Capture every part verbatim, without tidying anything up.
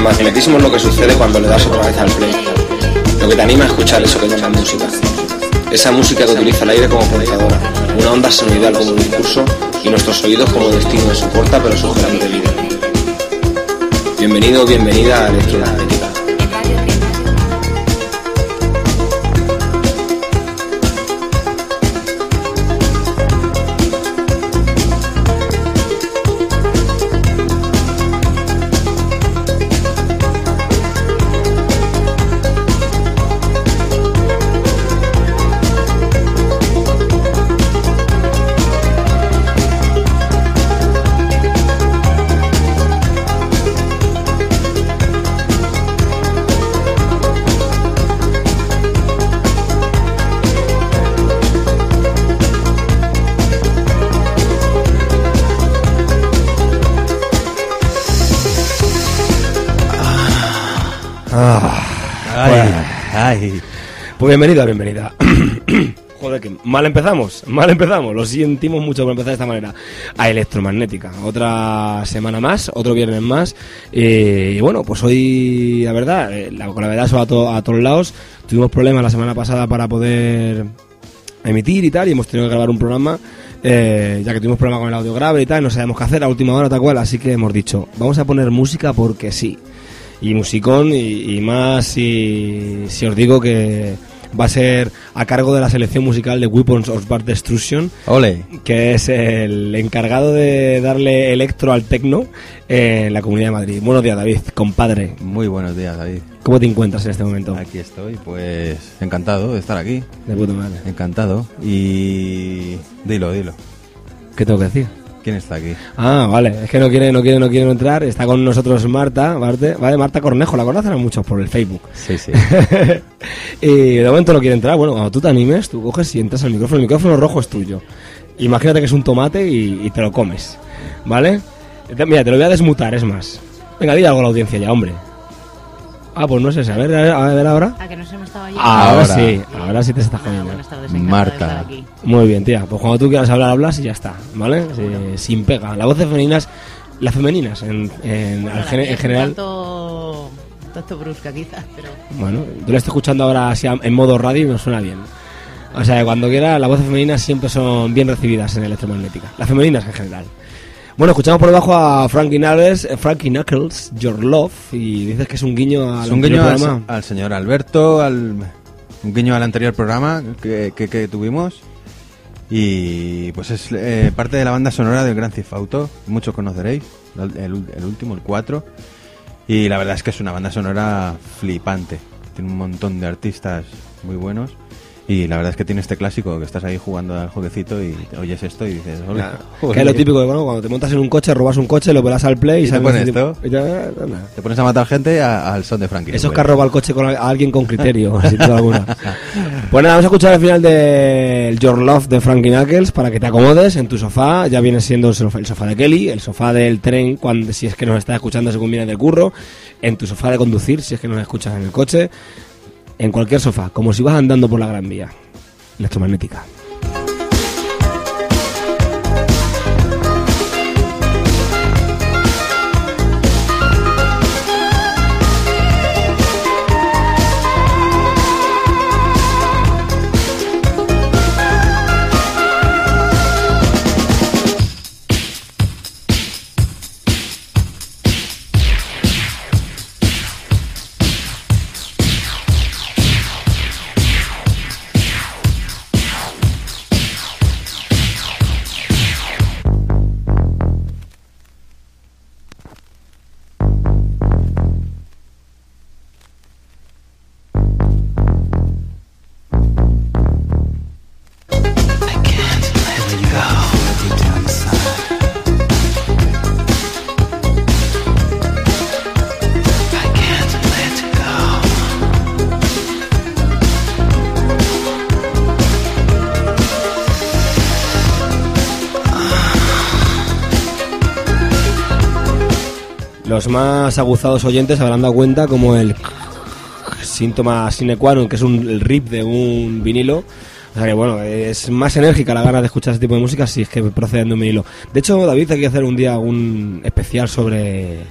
magnetismo es lo que sucede cuando le das otra vez al play. Lo que te anima a escuchar eso que llaman música. Esa música que utiliza el aire como portadora, una onda senoidal como un discurso y nuestros oídos como destino de su corta pero sugerente vida. Bienvenido o bienvenida a Electromagnética. Pues bienvenido, bienvenida. Joder, que mal empezamos, mal empezamos. Lo sentimos mucho por empezar de esta manera. A Electromagnética. Otra semana más, otro viernes más. Y bueno, pues hoy, la verdad, la, con la verdad eso a, to, a todos lados. Tuvimos problemas la semana pasada para poder emitir y tal. Y hemos tenido que grabar un programa. Eh, ya que tuvimos problemas con el audio grave y tal. No sabíamos qué hacer a última hora, tal cual. Así que hemos dicho, vamos a poner música porque sí. Y musicón y, y más si, si os digo que va a ser a cargo de la selección musical de Weapons of Mass Destruction. Ole. Que es el encargado de darle electro al techno en la Comunidad de Madrid. Buenos días, David, compadre. Muy buenos días, David. ¿Cómo te encuentras en este momento? Aquí estoy, pues encantado de estar aquí. De puta madre. Encantado. Y dilo, dilo. ¿Qué tengo que decir? ¿Quién está aquí? Ah, vale, es que no quiere, no quiere, no quiere entrar. Está con nosotros Marta, Marte, vale, Marta Cornejo, la conocen a muchos por el Facebook. Sí, sí. Y de momento no quiere entrar. Bueno, cuando tú te animes, tú coges y entras al micrófono. El micrófono rojo es tuyo. Imagínate que es un tomate y, y te lo comes, ¿vale? Mira, te lo voy a desmutar, es más. Venga, di algo a la audiencia ya, hombre. Ah, pues no sé, a ver, a ver, a ver ahora. ¿A que no se me estaba yendo? Ahora, Ahora sí, ahora sí te estás jodiendo. Ah, buenas tardes, encantada Marta. de estar aquí. Muy bien, tía. Pues cuando tú quieras hablar, hablas y ya está, ¿vale? Sí, sin pega. Las voces femeninas, las femeninas en, en, Bueno, al gen- en general. Tanto, tanto brusca quizás, pero... Bueno, yo la estoy escuchando ahora así en modo radio y me suena bien. O sea, cuando quiera, las voces femeninas siempre son bien recibidas en Electromagnética. Las femeninas en general. Bueno, escuchamos por debajo a Frankie Knuckles, eh, Frankie Knuckles, Your Love, y dices que es un guiño al Es un guiño anterior al, programa. al señor Alberto, al, un guiño al anterior programa que, que, que tuvimos. Y pues es eh, parte de la banda sonora del Grand Theft Auto, muchos conoceréis, el, el, el último, el cuatro. Y la verdad es que es una banda sonora flipante, tiene un montón de artistas muy buenos. Y la verdad es que tiene este clásico que estás ahí jugando al jueguecito y oyes esto y dices, hola. Claro. Que es lo típico de, bueno, cuando te montas en un coche, robas un coche, lo pelas al play y, ¿Y te sales pones ese tipo- esto? y ya, anda. Te pones a matar gente a- al son de Frankie. Eso es que Bueno. has robado el coche con a a alguien con criterio, sin duda alguna. Pues nada, vamos a escuchar el final del Your Love de Frankie Knuckles para que te acomodes en tu sofá. Ya viene siendo el sofá, el sofá de Kelly, el sofá del tren, cuando, si es que nos estás escuchando según vienes del curro, en tu sofá de conducir, si es que nos escuchas en el coche, en cualquier sofá, como si vas andando por la Gran Vía. Electromagnética. Los más aguzados oyentes habrán dado cuenta como el síntoma sine qua non, que es un, el rip de un vinilo. O sea que bueno, es más enérgica la gana de escuchar ese tipo de música si es que proceden de un vinilo. De hecho, David, hay que hacer un día un especial sobre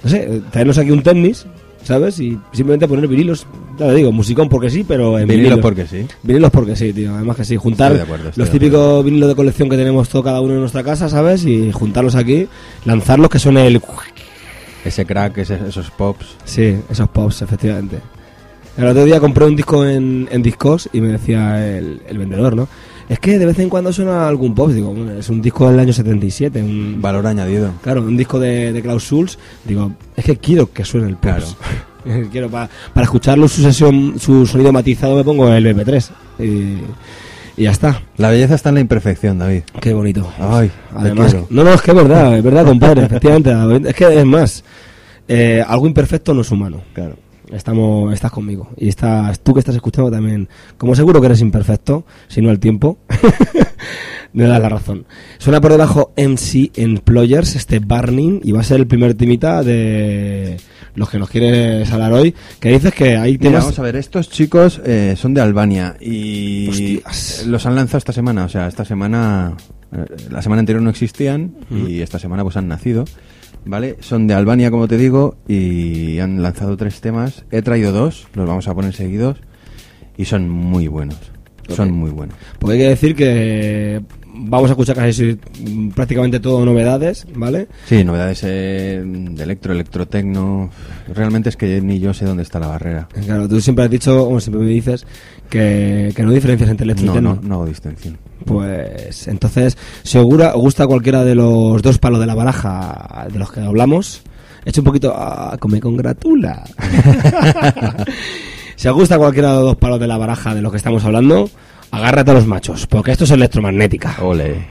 no sé, traernos aquí un tenis, ¿sabes? Y simplemente poner vinilos, ya lo digo, musicón porque sí, pero en Vinilos vinilos. porque sí. Vinilos porque sí, tío, además que sí, juntar Estoy de acuerdo, estoy los de típicos acuerdo. vinilos de colección que tenemos todo cada uno en nuestra casa, ¿sabes? Y juntarlos aquí, lanzarlos, que suene el... Ese crack, ese- esos pops. Sí, esos pops, efectivamente. El otro día compré un disco en, en Discogs y me decía el, el vendedor, ¿no? Es que de vez en cuando suena algún pop. Digo, bueno, es un disco del año setenta y siete. Un, Valor añadido. claro, un disco de, de Klaus Schulz. Digo, es que quiero que suene el pop. Claro. quiero pa- Para escucharlo, su sesión, su sonido matizado, me pongo el eme pe tres. Y, y ya está. La belleza está en la imperfección, David. Qué bonito. Ay, te Además, quiero. no, no, es que es verdad, es verdad, compadre, efectivamente. Es que es más, eh, algo imperfecto no es humano. Claro. Estamos, estás conmigo. Y estás, tú que estás escuchando también, como seguro que eres imperfecto, si no el tiempo, me das la razón. Suena por debajo eme ce Employers, este Burning, y va a ser el primer temita de los que nos quieres hablar hoy. Que dices que hay Mira, temas. vamos a ver, estos chicos eh, son de Albania y Hostias. los han lanzado esta semana. O sea, esta semana, eh, la semana anterior no existían y esta semana pues han nacido. ¿Vale? Son de Albania, como te digo, y han lanzado tres temas. He traído dos, los vamos a poner seguidos y son muy buenos. Son muy buenos. Porque hay que decir que vamos a escuchar casi mm, prácticamente todo novedades, ¿vale? Sí, novedades eh, de electro, electrotecno. Realmente es que ni yo sé dónde está la barrera. Claro, tú siempre has dicho, o siempre me dices, que, que no diferencias entre electro y No, techno. no, no hago distinción. Pues entonces, segura os gusta cualquiera de los dos palos de la baraja de los que hablamos, echa un poquito, ah, me congratula. Si os gusta cualquiera de los dos palos de la baraja de los que estamos hablando, agárrate a los machos, porque esto es electromagnética. Ole.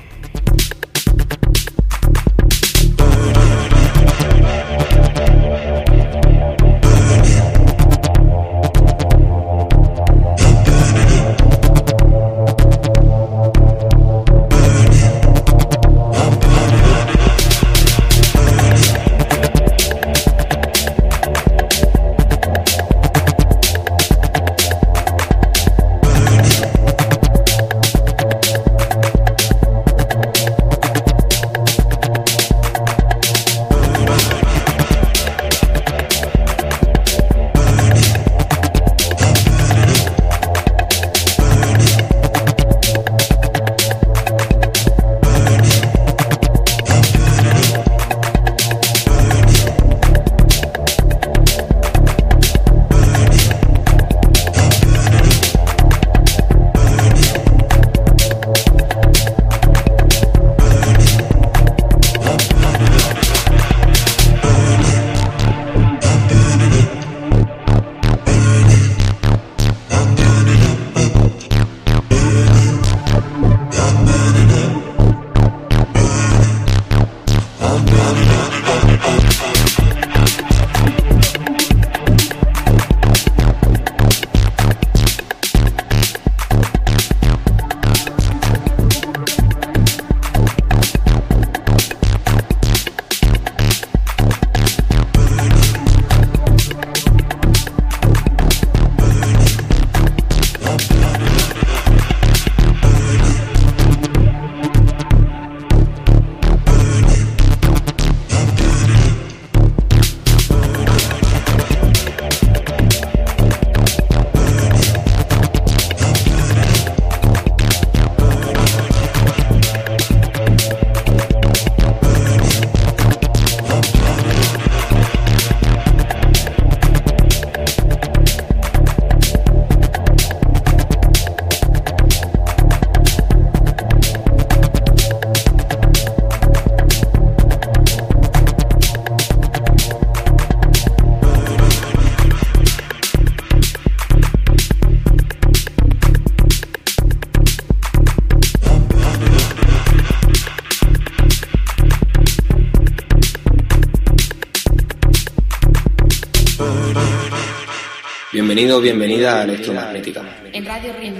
Bienvenido, bienvenida a Electromagnética. En Radio Ritmo.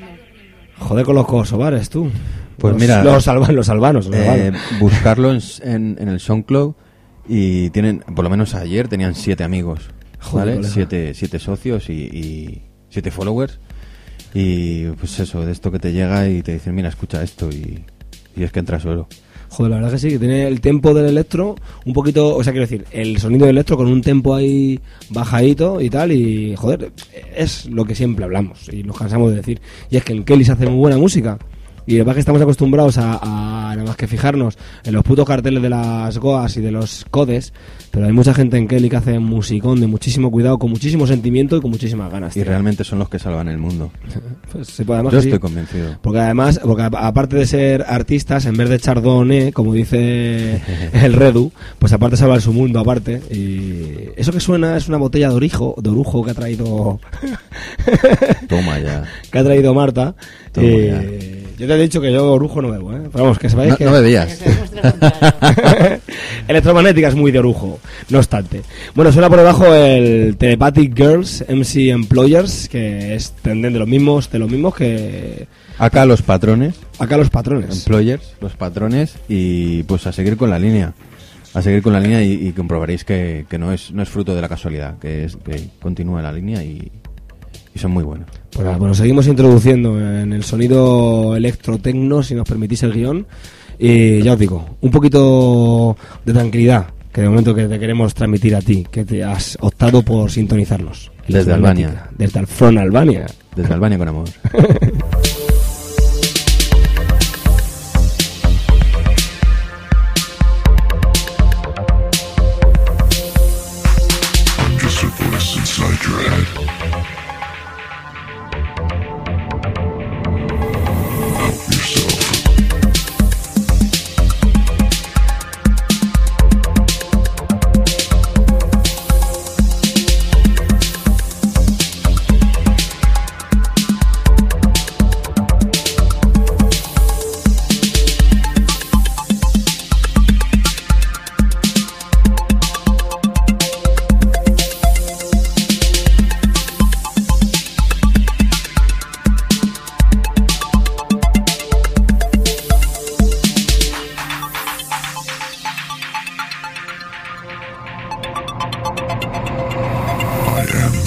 Joder con los kosovares, tú. Pues los, mira, Los, alban, los albanos. Los Eh, albanos. buscarlo en, en, en el SoundCloud y tienen, por lo menos ayer tenían siete amigos, Joder, ¿vale? colega. Siete, siete socios y, y siete followers. Y pues eso, de esto que te llega y te dicen, mira, escucha esto y, y es que entra suelo. Joder, la verdad que sí, que tiene el tempo del electro un poquito, o sea, quiero decir, el sonido del electro con un tempo ahí bajadito y tal, y joder, es lo que siempre hablamos y nos cansamos de decir, y es que en Kelly se hace muy buena música. Y además que estamos acostumbrados a, a nada más que fijarnos en los putos carteles de las Goas y de los Codes, pero hay mucha gente en Kelly que hace musicón de muchísimo cuidado, con muchísimo sentimiento y con muchísimas ganas. Y tío. realmente son los que salvan el mundo. Pues, se puede, además, Yo sí. estoy convencido. Porque además, porque a- aparte de ser artistas, en vez de chardonnay, como dice el Redu, pues aparte salvan su mundo aparte. Y eso que suena es una botella de orijo, de orujo que ha traído Toma ya. que ha traído Marta. Toma Eh, yo te he dicho que yo orujo no bebo, ¿eh? Pero vamos, que sepáis No, que no bebías. Que se demuestre lo contrario. Electromagnética es muy de orujo, no obstante. Bueno, suena por debajo el Telepathic Girls M C Employers, que es tenden de los mismos, de los mismos que Acá los patrones, acá los patrones. employers, los patrones, y pues a seguir con la línea. A seguir con la línea y, y comprobaréis que, que no es no es fruto de la casualidad, que es que continúa la línea y, y son muy buenos. Pues nada, bueno, seguimos introduciendo en el sonido electrotecno, si nos permitís el guión. Y ya os digo, un poquito de tranquilidad, que de momento que te queremos transmitir a ti, que te has optado por sintonizarnos. Desde Albania. Desde el Front Albania. Desde Albania con amor. Just a voice inside your head. Help yourself. I am.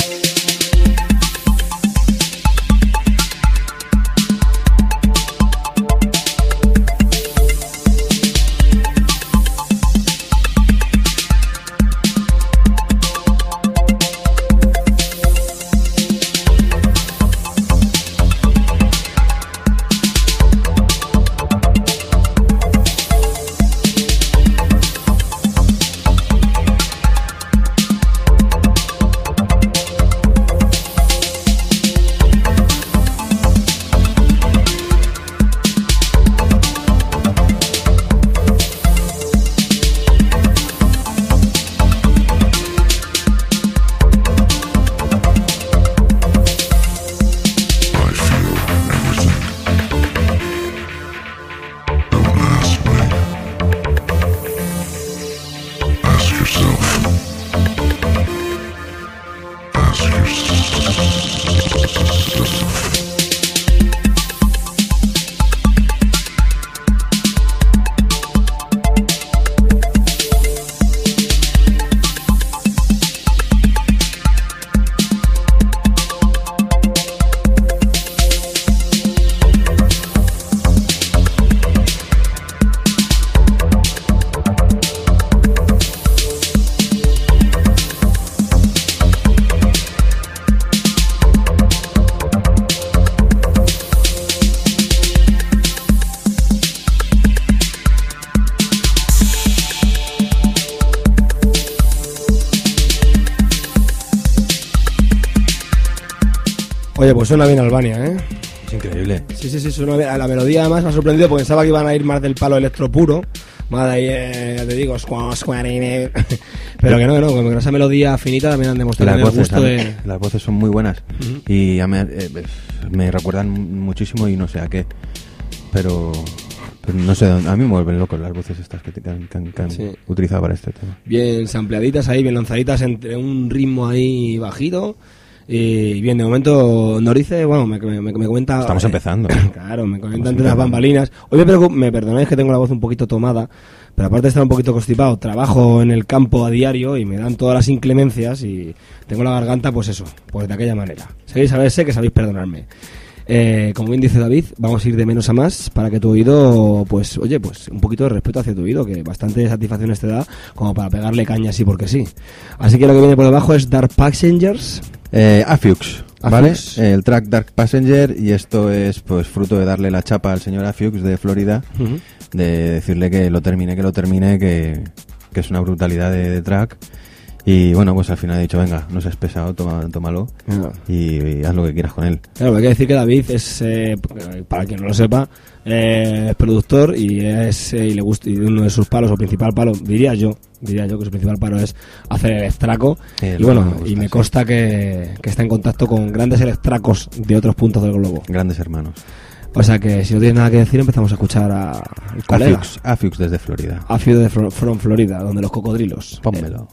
I feel everything. Don't ask me. Ask yourself. Ask yourself. Oye, pues suena bien Albania, ¿eh? Es increíble. Sí, sí, sí, suena bien. A la melodía además me ha sorprendido porque pensaba que iban a ir más del palo electro puro. Más de ahí, eh, ya te digo, squash, squarine. Pero que no, que no, que con esa melodía finita también han demostrado Las el voces, gusto a- de... las voces son muy buenas y a mí, eh, me recuerdan muchísimo y no sé a qué, pero, pero no sé, dónde- a mí me vuelven locos las voces estas que, te- que han, que han- que han Sí. utilizado para este tema. Bien sampleaditas ahí, bien lanzaditas entre un ritmo ahí bajito. Y bien, de momento Norice, bueno, me, me, me comenta... Estamos eh, empezando. Claro, me comenta Estamos entre las empezando. bambalinas. Hoy me, preocup- me perdonáis que tengo la voz un poquito tomada, pero aparte de estar un poquito constipado, trabajo en el campo a diario y me dan todas las inclemencias y tengo la garganta, pues eso, pues de aquella manera. Sabéis, a ver, sé que sabéis perdonarme. Eh, como bien dice David, vamos a ir de menos a más para que tu oído, pues, oye, pues un poquito de respeto hacia tu oído, que bastante satisfacciones te da como para pegarle caña así porque sí. Así que lo que viene por debajo es Dark Passengers. Eh, Afiux, ¿vale? Afiux. El track Dark Passenger, y esto es pues fruto de darle la chapa al señor Afiux de Florida, Uh-huh. de decirle que lo termine, que lo termine, que, que es una brutalidad de, de track. Y bueno, pues al final he dicho, venga, no seas pesado, toma, tómalo Claro. y, y haz lo que quieras con él. Claro, hay que decir que David es, eh, para quien no lo sepa, eh, es productor y es eh, y le gusta, y uno de sus palos, o principal palo, diría yo, diría yo que su principal palo es hacer el extraco. Eh, y lo bueno, que me gusta, y me sí. consta que, que está en contacto con grandes electracos de otros puntos del globo. Grandes hermanos. O sea que si no tienes nada que decir, empezamos a escuchar a el colega. Afiux, Afiux desde Florida. Afiux de Fro- From Florida, donde los cocodrilos. Pónmelo.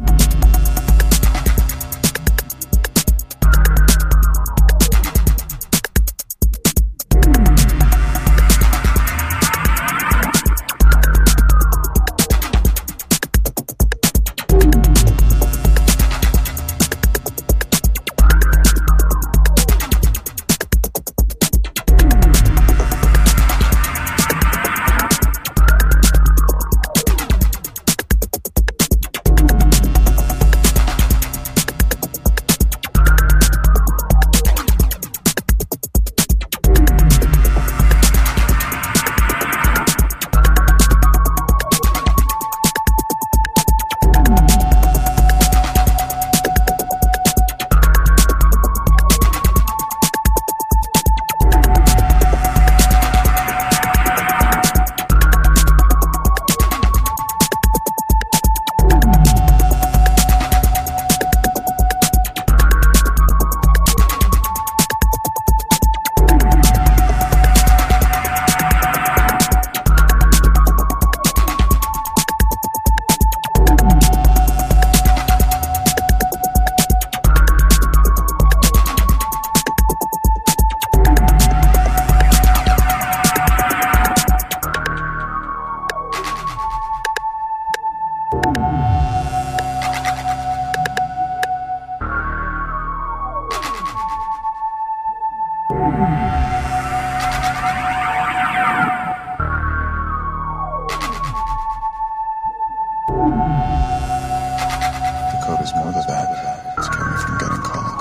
The code is more than that. It's kept me from getting caught.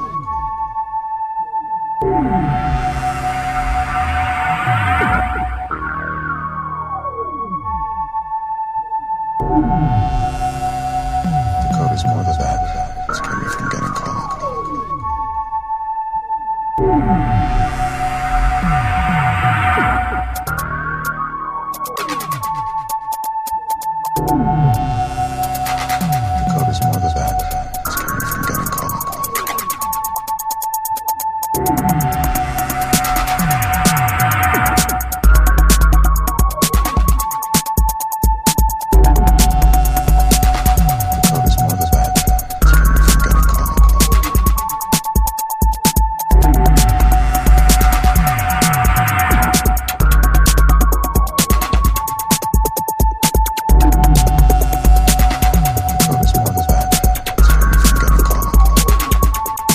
The code is more than that. It's kept me from getting caught. The code is more than that. It's kept me from getting caught. The code is more than that. It's kept me from getting caught. The code is more than that. It's kept me from getting caught.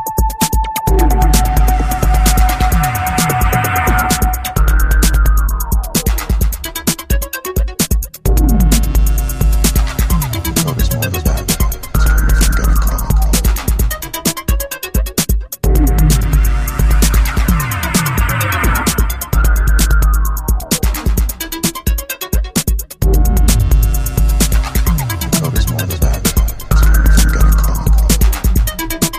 The code is more than that. It's kept me from getting caught. The code is more than that. It's kept me from getting caught.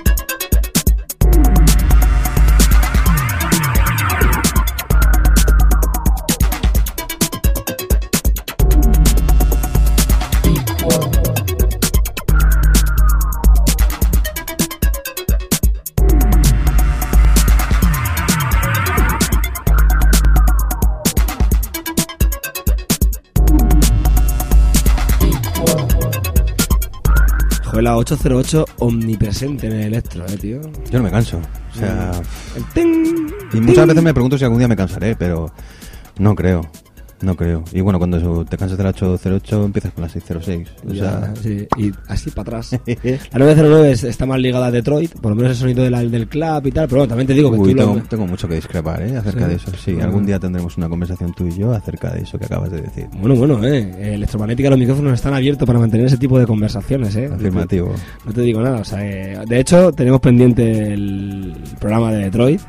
Joder, la ocho cero ocho omnipresente en el electro, eh, tío. Yo no me canso. O sea, El ting, y muchas veces me pregunto si algún día me cansaré, pero no creo. No creo. Y bueno, cuando te cansas de la ocho cero ocho empiezas con la seis cero seis. O Ya, sea, sí, y así para atrás. La nueve cero nueve es- está más ligada a Detroit, por lo menos el sonido de la- del club y tal, pero bueno, también te digo que uy, tú lo- tengo, tengo mucho que discrepar ¿eh? acerca Sí. de eso. Sí, Bueno. algún día tendremos una conversación tú y yo acerca de eso que acabas de decir. Bueno, bueno, eh. Electromagnética, los micrófonos están abiertos para mantener ese tipo de conversaciones, eh. Afirmativo. No te digo nada, o sea, eh, de hecho tenemos pendiente el programa de Detroit,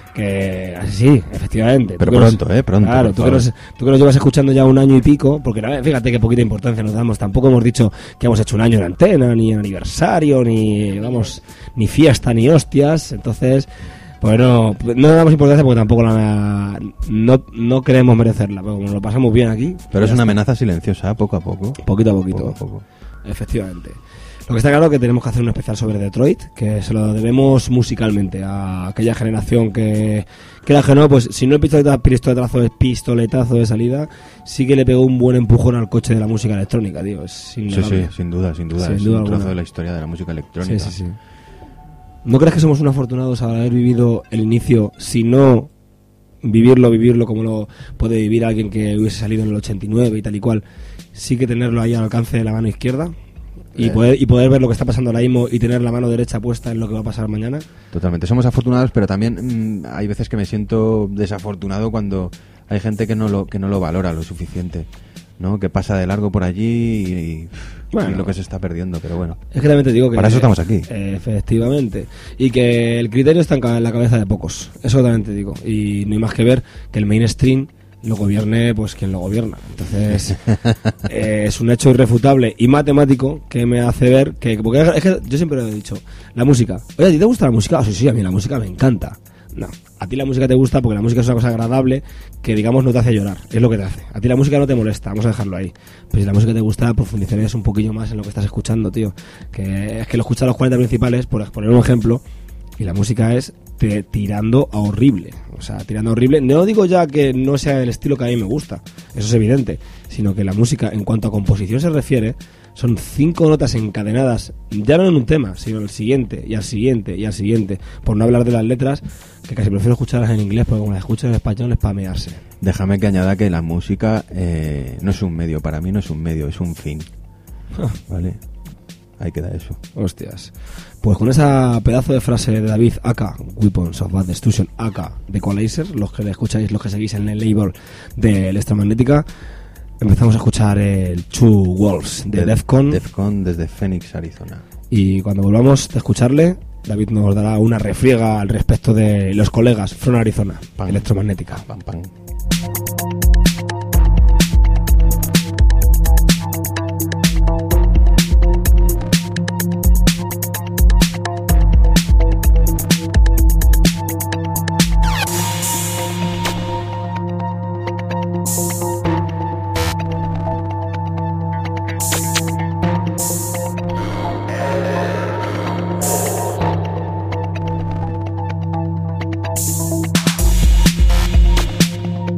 que así sí, efectivamente. Pero Tú que nos- pronto, eh, pronto, Claro, por tú que, favor. nos, tú que nos llevas escuchando ya un año y pico, porque la- fíjate qué poquita importancia nos damos. Tampoco hemos dicho que hemos hecho un año en antena, ni aniversario, ni, vamos, ni fiesta, ni hostias. Entonces, pues no, no le damos importancia porque tampoco la, no, no queremos merecerla, pero como lo pasamos bien aquí. Pero es ya una está. amenaza silenciosa, poco a poco. Poquito a poquito. Poco a poco. Efectivamente. Lo que está claro es que tenemos que hacer un especial sobre Detroit, que se lo debemos musicalmente a aquella generación que, que la que no, pues si no el pistoletazo, pistoletazo, es pistoletazo de salida, sí que le pegó un buen empujón al coche de la música electrónica, tío. Es Sí, innegable. sí, sin duda, sin duda. Sin es duda un trozo alguna. de la historia de la música electrónica. Sí, sí, sí. ¿No crees que somos unos afortunados al haber vivido el inicio, si no vivirlo, vivirlo como lo puede vivir alguien que hubiese salido en el ochenta y nueve y tal y cual, sí que tenerlo ahí al alcance de la mano izquierda? Y, Eh. poder, y poder ver lo que está pasando ahora mismo y tener la mano derecha puesta en lo que va a pasar mañana. Totalmente. Somos afortunados, pero también mm, hay veces que me siento desafortunado cuando hay gente que no lo que no lo valora lo suficiente, ¿no? Que pasa de largo por allí y, y, Bueno. y lo que se está perdiendo, pero bueno. Es que también te digo que... Para eso estamos aquí. eh, efectivamente. Y que el criterio está en ca- en la cabeza de pocos. Eso también te digo. Y no hay más que ver que el mainstream lo gobierne pues quien lo gobierna. Entonces eh, es un hecho irrefutable y matemático que me hace ver que... Porque es que yo siempre lo he dicho. La música. Oye, ¿a ti te gusta la música? Ah, sí, sí, a mí la música me encanta. No, a ti la música te gusta porque la música es una cosa agradable que, digamos, no te hace llorar. Es lo que te hace. A ti la música no te molesta, vamos a dejarlo ahí. Pero si la música te gusta, profundizarías un poquillo más en lo que estás escuchando, tío. Que es que lo escuchas los cuarenta principales, por poner un ejemplo, y la música es te- tirando a horrible. O sea, tirando a horrible. No digo ya que no sea el estilo que a mí me gusta, eso es evidente, sino que la música, en cuanto a composición se refiere, son cinco notas encadenadas, ya no en un tema, sino en el siguiente, y al siguiente, y al siguiente. Por no hablar de las letras, que casi prefiero escucharlas en inglés, porque como las escucho en español es para mearse. Déjame que añada que la música eh, no es un medio, para mí no es un medio, es un fin. ¿Vale? Ahí queda eso. Hostias. Pues con esa pedazo de frase de David, aka Weapons of Bad Destruction, aka de Equalizer, los que le escucháis, los que seguís en el label de Electromagnética, empezamos a escuchar el Two Wolves de, De- Defcon. Defcon desde Phoenix, Arizona. Y cuando volvamos de escucharle, David nos dará una refriega al respecto de los colegas From Arizona, Pam. Electromagnética. Pam, pam. Thank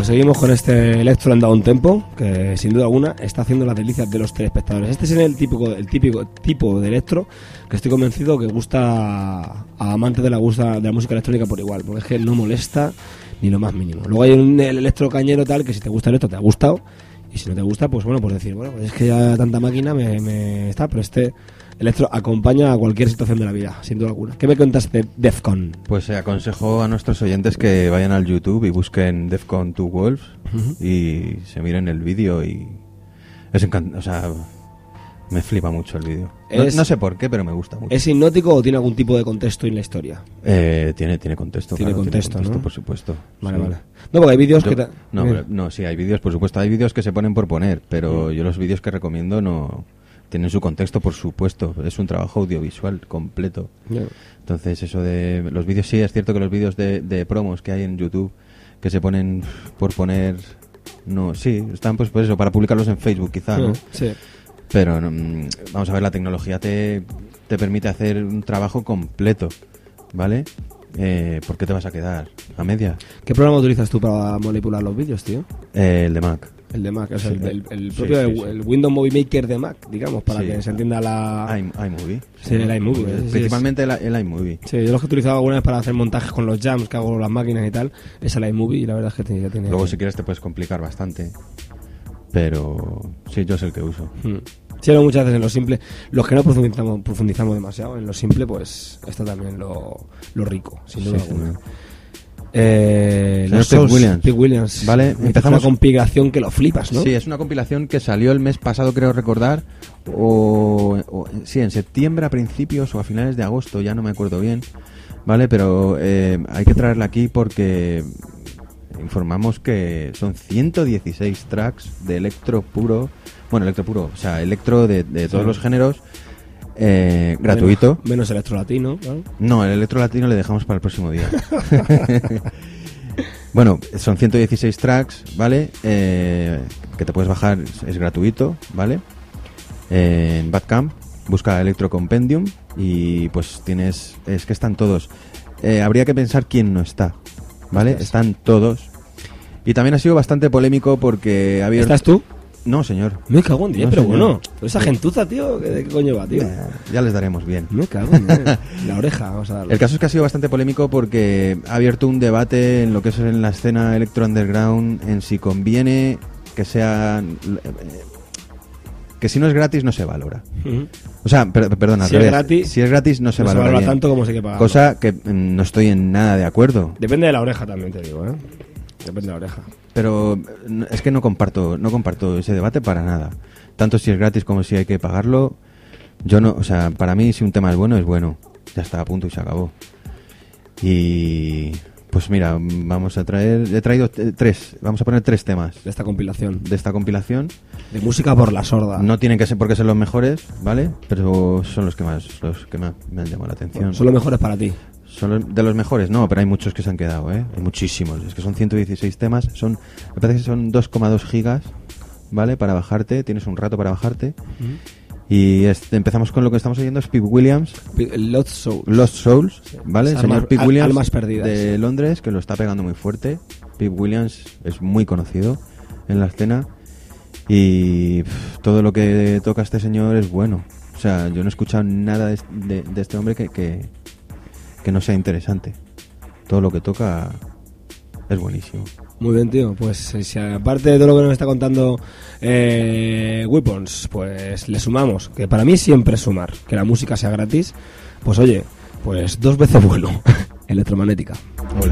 seguimos con este Electro and Down Tempo, que sin duda alguna está haciendo las delicias de los telespectadores. Este es el típico, el típico tipo de electro que estoy convencido que gusta a amantes de la, gusta, de la música electrónica por igual, porque es que no molesta ni lo más mínimo. Luego hay un el electro cañero tal que si te gusta el electro te ha gustado, y si no te gusta, pues bueno, pues decir, bueno, pues es que ya tanta máquina me, me está, pero este electro acompaña a cualquier situación de la vida, sin duda alguna. ¿Qué me cuentas de Defcon? Pues eh, aconsejo a nuestros oyentes que vayan al YouTube y busquen Defcon two Wolves uh-huh. y se miren el vídeo y es encant- o sea, me flipa mucho el vídeo. No, no sé por qué, pero me gusta mucho. ¿Es hipnótico o tiene algún tipo de contexto en la historia? Eh, tiene, tiene contexto. Tiene claro, contexto, tiene contexto, ¿no? Por supuesto. Vale, sí. vale. No, porque hay vídeos yo, que... Ta- no, pero, no, sí, hay vídeos, por supuesto. Hay vídeos que se ponen por poner, pero mm. yo los vídeos que recomiendo no... Tienen su contexto, por supuesto. Es un trabajo audiovisual completo. Yeah. Entonces, eso de... Los vídeos, sí, es cierto que los vídeos de, de promos que hay en YouTube que se ponen por poner... No, sí, están pues, pues eso, para publicarlos en Facebook, quizá, ¿no? Sí. Pero vamos a ver, la tecnología te, te permite hacer un trabajo completo, ¿vale? Eh, ¿Por qué te vas a quedar a media? ¿Qué programa utilizas tú para manipular los vídeos, tío? Eh, el de Mac. El de Mac, o sea, sí, el, el, el propio sí, sí, sí. el Windows Movie Maker de Mac, digamos, para sí. que se entienda la... I, iMovie. Sí, el iMovie. Sí, sí, principalmente el, el iMovie. Sí, yo los que he utilizado alguna vez para hacer montajes con los jams que hago con las máquinas y tal, es el iMovie y la verdad es que tiene... Ya tiene Luego si quieres te puedes complicar bastante, pero sí, yo es el que uso. Hmm. Sí, pero muchas veces en lo simple, los que no profundizamos, profundizamos demasiado en lo simple, pues esto también lo, lo rico, sin duda sí, alguna. Eh, Señor los Pete Souls, Williams. Pete Williams. Vale, empezamos una compilación que lo flipas, ¿no? Sí, es una compilación que salió el mes pasado, creo recordar, o, o sí, en septiembre a principios o a finales de agosto, ya no me acuerdo bien, vale, pero eh, hay que traerla aquí porque informamos que son ciento dieciséis tracks de electro puro, bueno, electro puro, o sea, electro de, de todos sí. los géneros. Eh, gratuito. Menos, menos electro latino, ¿no? No, el electro latino le dejamos para el próximo día. Bueno, son ciento dieciséis tracks, ¿vale? Eh, que te puedes bajar, es, es gratuito, ¿vale? Eh, en Bandcamp, busca Electro Compendium y pues tienes... Es que están todos. Eh, habría que pensar quién no está, ¿vale? ¿Estás? Están todos. Y también ha sido bastante polémico porque había... ¿Estás tú? No, señor. Me cago en diez, no, pero señor. bueno. Esa gentuza, tío, ¿de qué coño va, tío? Eh, ya les daremos bien. Me cago en diez. La oreja, vamos a darle. El caso es que ha sido bastante polémico porque ha abierto un debate en lo que es en la escena electro underground en si conviene que sea... Que si no es gratis no se valora. Uh-huh. O sea, per, perdona, si, al es revés. Gratis, si es gratis no se no valora, se valora bien. tanto como se hay que pagar. Cosa que mm, no estoy en nada de acuerdo. Depende de la oreja también, te digo, ¿eh? Depende de la oreja. Pero es que no comparto, no comparto ese debate para nada. Tanto si es gratis como si hay que pagarlo. Yo no, o sea, para mí si un tema es bueno, es bueno. Ya está, a punto y se acabó. Y pues mira, vamos a traer, he traído t- tres, vamos a poner tres temas. De esta compilación. De esta compilación. De música por la sorda. No tienen que ser porque ser los mejores, ¿vale? Pero son los que más, los que más me han llamado la atención. Bueno, son los mejores para ti. Son los, de los mejores, no, pero hay muchos que se han quedado, ¿eh? Hay muchísimos. Es que son ciento dieciséis temas, son, me parece que son dos coma dos gigas, ¿vale? Para bajarte, tienes un rato para bajarte. Uh-huh. Y este, empezamos con lo que estamos oyendo, es Pete Williams. Lost Souls. Lost Souls, ¿vale? El Almas, señor Pete Williams almas perdidas, de sí. Londres, que lo está pegando muy fuerte. Pete Williams es muy conocido en la escena. Y pff, todo lo que toca este señor es bueno. O sea, yo no he escuchado nada de, de, de este hombre que, que, que no sea interesante. Todo lo que toca es buenísimo. Muy bien, tío. Pues si aparte de todo lo que nos está contando eh, Weapons, pues le sumamos, que para mí siempre es sumar, que la música sea gratis, pues oye, pues dos veces bueno. Electromagnética. Hola.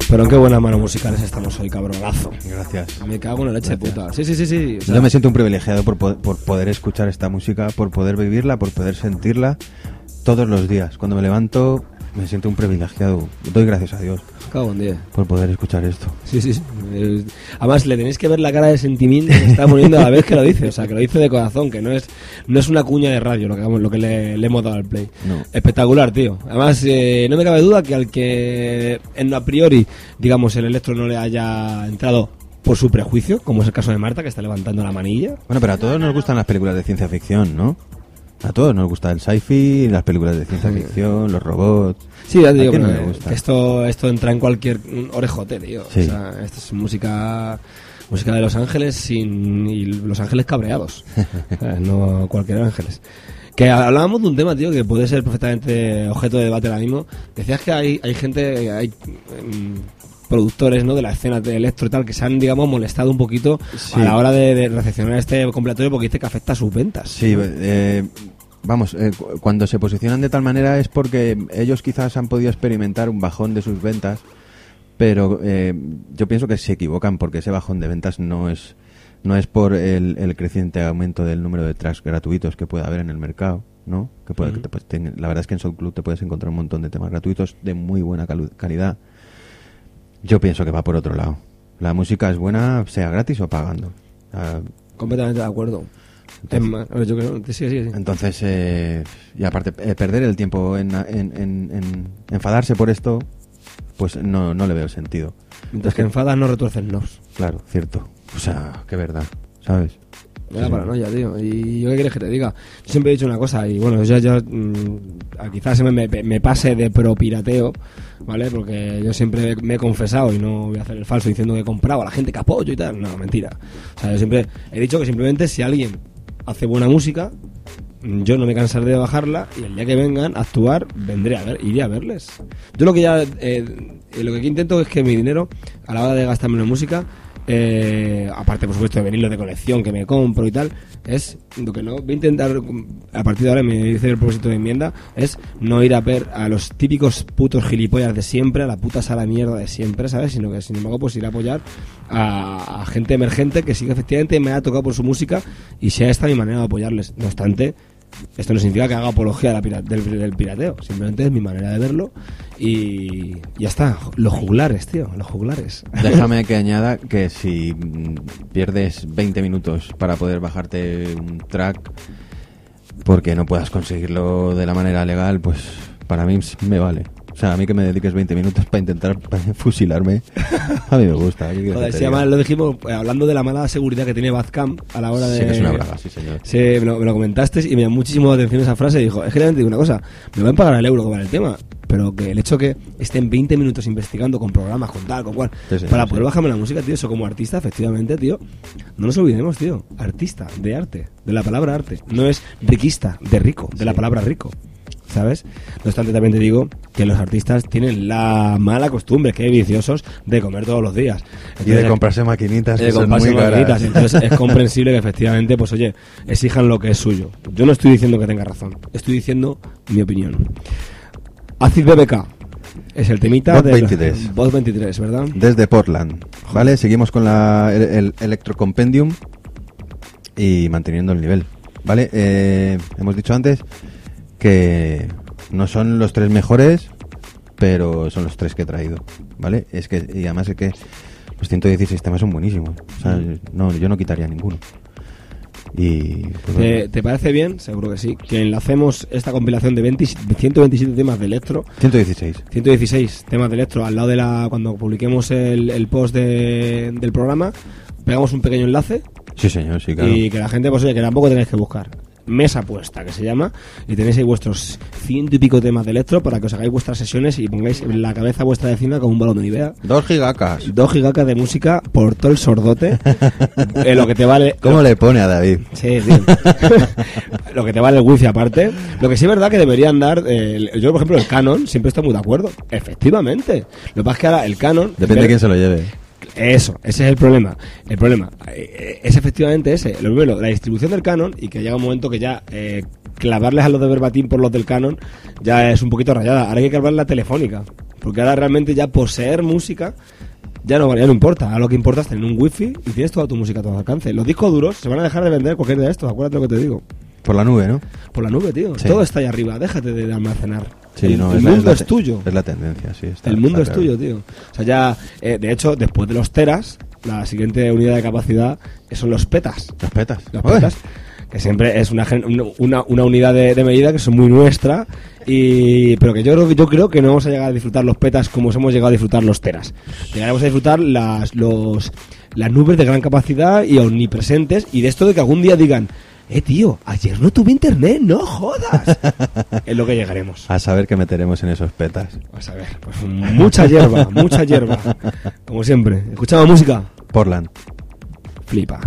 Pero en qué buenas manos musicales estamos hoy, cabronazo. Gracias. Me cago en la leche Gracias. puta. Sí, sí, sí, sí. O sea, Yo me siento un privilegiado por, po- por poder escuchar esta música, por poder vivirla, por poder sentirla todos los días. Cuando me levanto me siento un privilegiado. Doy gracias a Dios cago en diez. por poder escuchar esto. Sí, sí, sí. Eh, Además, le tenéis que ver la cara de sentimiento que está poniendo a la vez que lo dice. O sea, que lo dice de corazón, que no es no es una cuña de radio lo que, lo que le, le hemos dado al play. No. Espectacular, tío. Además, eh, no me cabe duda que al que en a priori, digamos, el electro no le haya entrado por su prejuicio, como es el caso de Marta, que está levantando la manilla. Bueno, pero a todos nos gustan las películas de ciencia ficción, ¿no? A todos nos gusta el sci-fi, las películas de ciencia ficción, los robots. Sí, ya te ¿A digo, quién no pero, le eh, gusta? que esto, esto entra en cualquier orejote, tío. Sí. O sea, esto es música música de Los Ángeles sin y Los Ángeles cabreados. Eh, no cualquier Ángeles. Que hablábamos de un tema, tío, que puede ser perfectamente objeto de debate ahora mismo. Decías que hay, hay gente, hay em, productores, ¿no?, de la escena de electro y tal, que se han, digamos, molestado un poquito Sí. a la hora de, de recepcionar este compilatorio porque dice que afecta a sus ventas. Sí, eh, vamos, eh, cu- cuando se posicionan de tal manera es porque ellos quizás han podido experimentar un bajón de sus ventas, pero eh, yo pienso que se equivocan porque ese bajón de ventas no es no es por el, el creciente aumento del número de tracks gratuitos que puede haber en el mercado, ¿no? Que puede, que te, pues, ten- la verdad es que en Soul Club te puedes encontrar un montón de temas gratuitos de muy buena calu- calidad. Yo pienso que va por otro lado. La música es buena, sea gratis o pagando. Ah, Completamente de acuerdo. Es más, a ver, yo creo, sí, sí, sí. Entonces, eh, y aparte, eh, perder el tiempo en, en, en- en enfadarse por esto, pues no, no le veo sentido. Mientras que enfadas no retuerces nos. Claro, cierto. O sea, qué verdad, ¿sabes? Me da paranoia, tío. ¿Y yo qué quieres que te diga? Yo siempre he dicho una cosa, y bueno, yo, yo mm, a quizás me, me, me pase de pro pirateo, ¿vale? Porque yo siempre me he confesado, y no voy a hacer el falso diciendo que he comprado a la gente que apoyo y tal. No, mentira. O sea, yo siempre he dicho que simplemente si alguien hace buena música, yo no me cansaré de bajarla, y el día que vengan a actuar, vendré a ver, iré a verles. Yo lo que ya, eh, lo que aquí intento es que mi dinero, a la hora de gastármelo en música, eh, aparte por supuesto de venirlo de colección que me compro y tal, es lo que no voy a intentar a partir de ahora, me dice el propósito de enmienda, es no ir a ver a los típicos putos gilipollas de siempre, a la puta sala mierda de siempre, ¿sabes? Sino que sin embargo pues ir a apoyar a, a gente emergente que sí que efectivamente me ha tocado por su música, y sea esta mi manera de apoyarles. No obstante, esto no significa que haga apología de la pira- del, del pirateo, simplemente es mi manera de verlo, y ya está. Los juglares, tío, los juglares. Déjame que añada que si mm, pierdes veinte minutos para poder bajarte un track porque no puedas conseguirlo de la manera legal, pues para mí me vale. O sea, a mí que me dediques veinte minutos para intentar fusilarme, a mí me gusta. ¿Qué quieres Joder, que te sí, además diga? lo dijimos eh, hablando de la mala seguridad que tiene Bandcamp a la hora de... Sí que es una braga, sí señor. Sí, me lo, me lo comentaste y me llamó muchísimo la atención esa frase. Y dijo, es que realmente digo una cosa, me van a pagar el euro con el tema, pero que el hecho que estén veinte minutos investigando con programas, con tal, con cual, Sí, sí, para sí, poder sí. bajarme la música, tío, eso como artista, efectivamente, tío, no nos olvidemos, tío, artista, de arte, de la palabra arte, no es riquista, de rico, de la palabra rico, ¿sabes? No obstante, también te digo que los artistas tienen la mala costumbre, que hay viciosos, de comer todos los días. Y de comprarse maquinitas que de son comprarse muy caras. maquinitas. Entonces es comprensible que efectivamente, pues oye, exijan lo que es suyo. Yo no estoy diciendo que tenga razón, estoy diciendo mi opinión. Acid B B K es el temita Voz del- veintitrés. Voz veintitrés, ¿verdad? Desde Portland, ¿vale? Seguimos con la, el, el Electro Compendium y manteniendo el nivel, ¿vale? Eh, hemos dicho antes que no son los tres mejores, pero son los tres que he traído, ¿vale? Es que, y además es que los ciento dieciséis temas son buenísimos, o sea, no, yo no quitaría ninguno. Y pues, ¿Te, bueno, te parece bien? Seguro que sí. Que enlacemos esta compilación de, veinte, de ciento veintisiete temas de electro, ciento dieciséis. ciento dieciséis temas de electro, al lado de la. Cuando publiquemos el, el post de, del programa, pegamos un pequeño enlace Sí, señor, sí, claro. y que la gente, pues oye, que tampoco tenéis que buscar. Mesa puesta, que se llama, y tenéis ahí vuestros ciento y pico temas de electro para que os hagáis vuestras sesiones y pongáis la cabeza vuestra vecina como un balón de Nivea. Dos gigacas. Dos gigacas de música por todo el sordote. eh, lo que te vale. ¿Cómo le pone a David? Sí, sí. Lo que te vale el wifi aparte. Lo que sí es verdad que deberían dar. eh, el- yo, por ejemplo, el Canon, siempre estoy muy de acuerdo. Efectivamente. Lo que pasa es que ahora el Canon. Depende de quién se lo lleve. Eso, ese es el problema. El problema eh, es efectivamente ese. Lo primero, la distribución del Canon, y que llega un momento que ya eh, clavarles a los de Verbatim por los del Canon ya es un poquito rayada. Ahora hay que clavar la telefónica. Porque ahora realmente ya poseer música ya no, ya no importa. Ahora lo que importa es tener un wifi y tienes toda tu música a tu alcance. Los discos duros se van a dejar de vender cualquier de estos, acuérdate lo que te digo. Por la nube, ¿no? Por la nube, tío. Sí. Todo está ahí arriba, déjate de almacenar. Sí, el no, el es la- mundo es es, la te- tuyo. Es la tendencia, sí. Está, El mundo es está claro. tuyo, tío. O sea, ya, eh, de hecho, después de los teras, la siguiente unidad de capacidad son los petas. Los petas. Los Uy. petas, que siempre es una, gen- una, una unidad de, de medida que son muy nuestra, y pero que yo creo que yo creo que no vamos a llegar a disfrutar los petas como hemos llegado a disfrutar los teras. Llegaremos a disfrutar las los las nubes de gran capacidad y omnipresentes, y de esto de que algún día digan, eh tío, ayer no tuve internet, no jodas. Es lo que llegaremos. A saber qué meteremos en esos petas. Vamos a ver, pues mucha hierba, mucha hierba. Como siempre. ¿Escuchamos música? Portland. Flipa.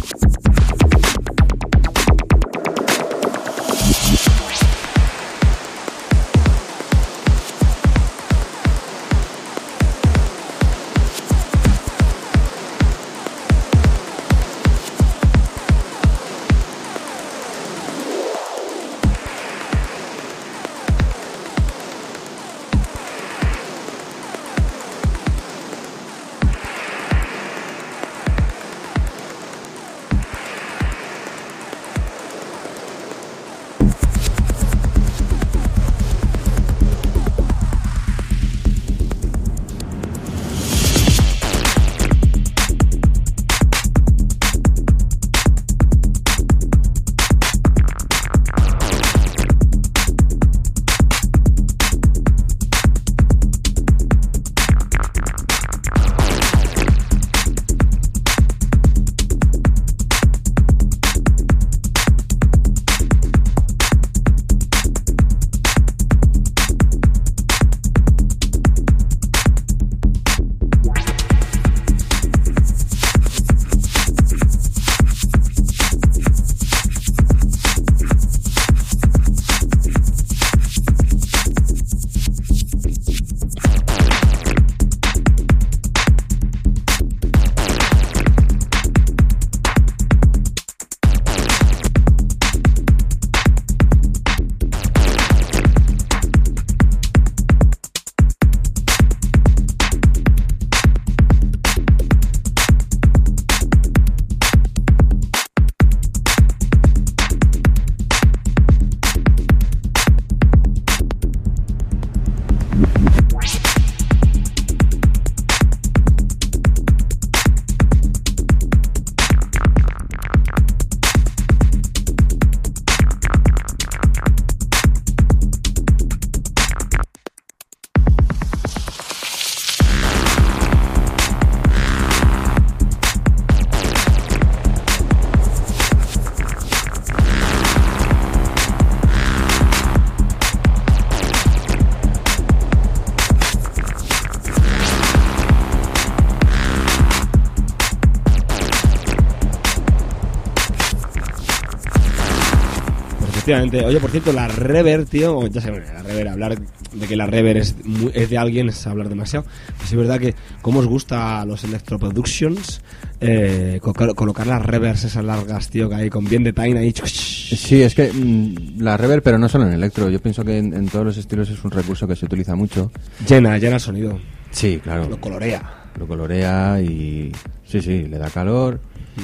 Efectivamente. Oye, por cierto, la reverb, tío, ya sé, la reverb, hablar de que la reverb es, muy- es de alguien es hablar demasiado. Pues es verdad que, ¿cómo os gusta a los Electro Productions eh, colocar, colocar las reverbs esas largas, tío, que hay con bien detalle ahí? Sí, es que mm, la reverb, pero no solo en electro. Yo pienso que en, en todos los estilos es un recurso que se utiliza mucho. Llena, llena el sonido. Sí, claro. Lo colorea. Lo colorea y... Sí, sí, le da calor.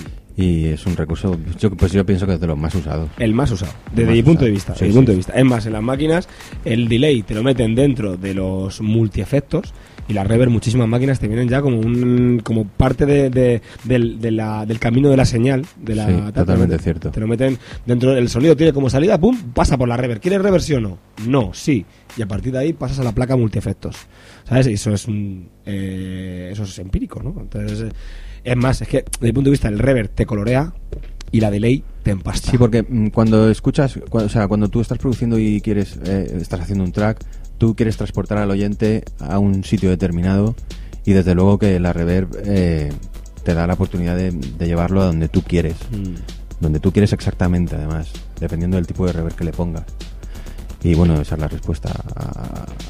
Y es un recurso, yo, pues yo pienso que es de los más usados. El más usado, desde Más mi punto usado. de vista. Sí, desde mi sí, punto de sí. vista. Es más, en las máquinas, el delay te lo meten dentro de los multiefectos y la reverb, muchísimas máquinas te vienen ya como un como parte de, de- del, de la- del camino de la señal. De la, Sí, tal, totalmente te lo- cierto. Te lo meten dentro del sonido, tiene como salida, pum, pasa por la reverb. ¿Quieres reverb sí o no? No, sí. Y a partir de ahí pasas a la placa multiefectos. ¿Sabes? Y eso es un, eh, eso es empírico, ¿no? Entonces, eh, es más, es que desde mi punto de vista el reverb te colorea y la delay te empasta. Sí, porque mm, cuando escuchas, cua- o sea, cuando tú estás produciendo y quieres, eh, estás haciendo un track, tú quieres transportar al oyente a un sitio determinado y desde luego que la reverb eh, te da la oportunidad de, de llevarlo a donde tú quieres, Mm. donde tú quieres exactamente, además, dependiendo del tipo de reverb que le pongas. Y bueno, esa es la respuesta a, a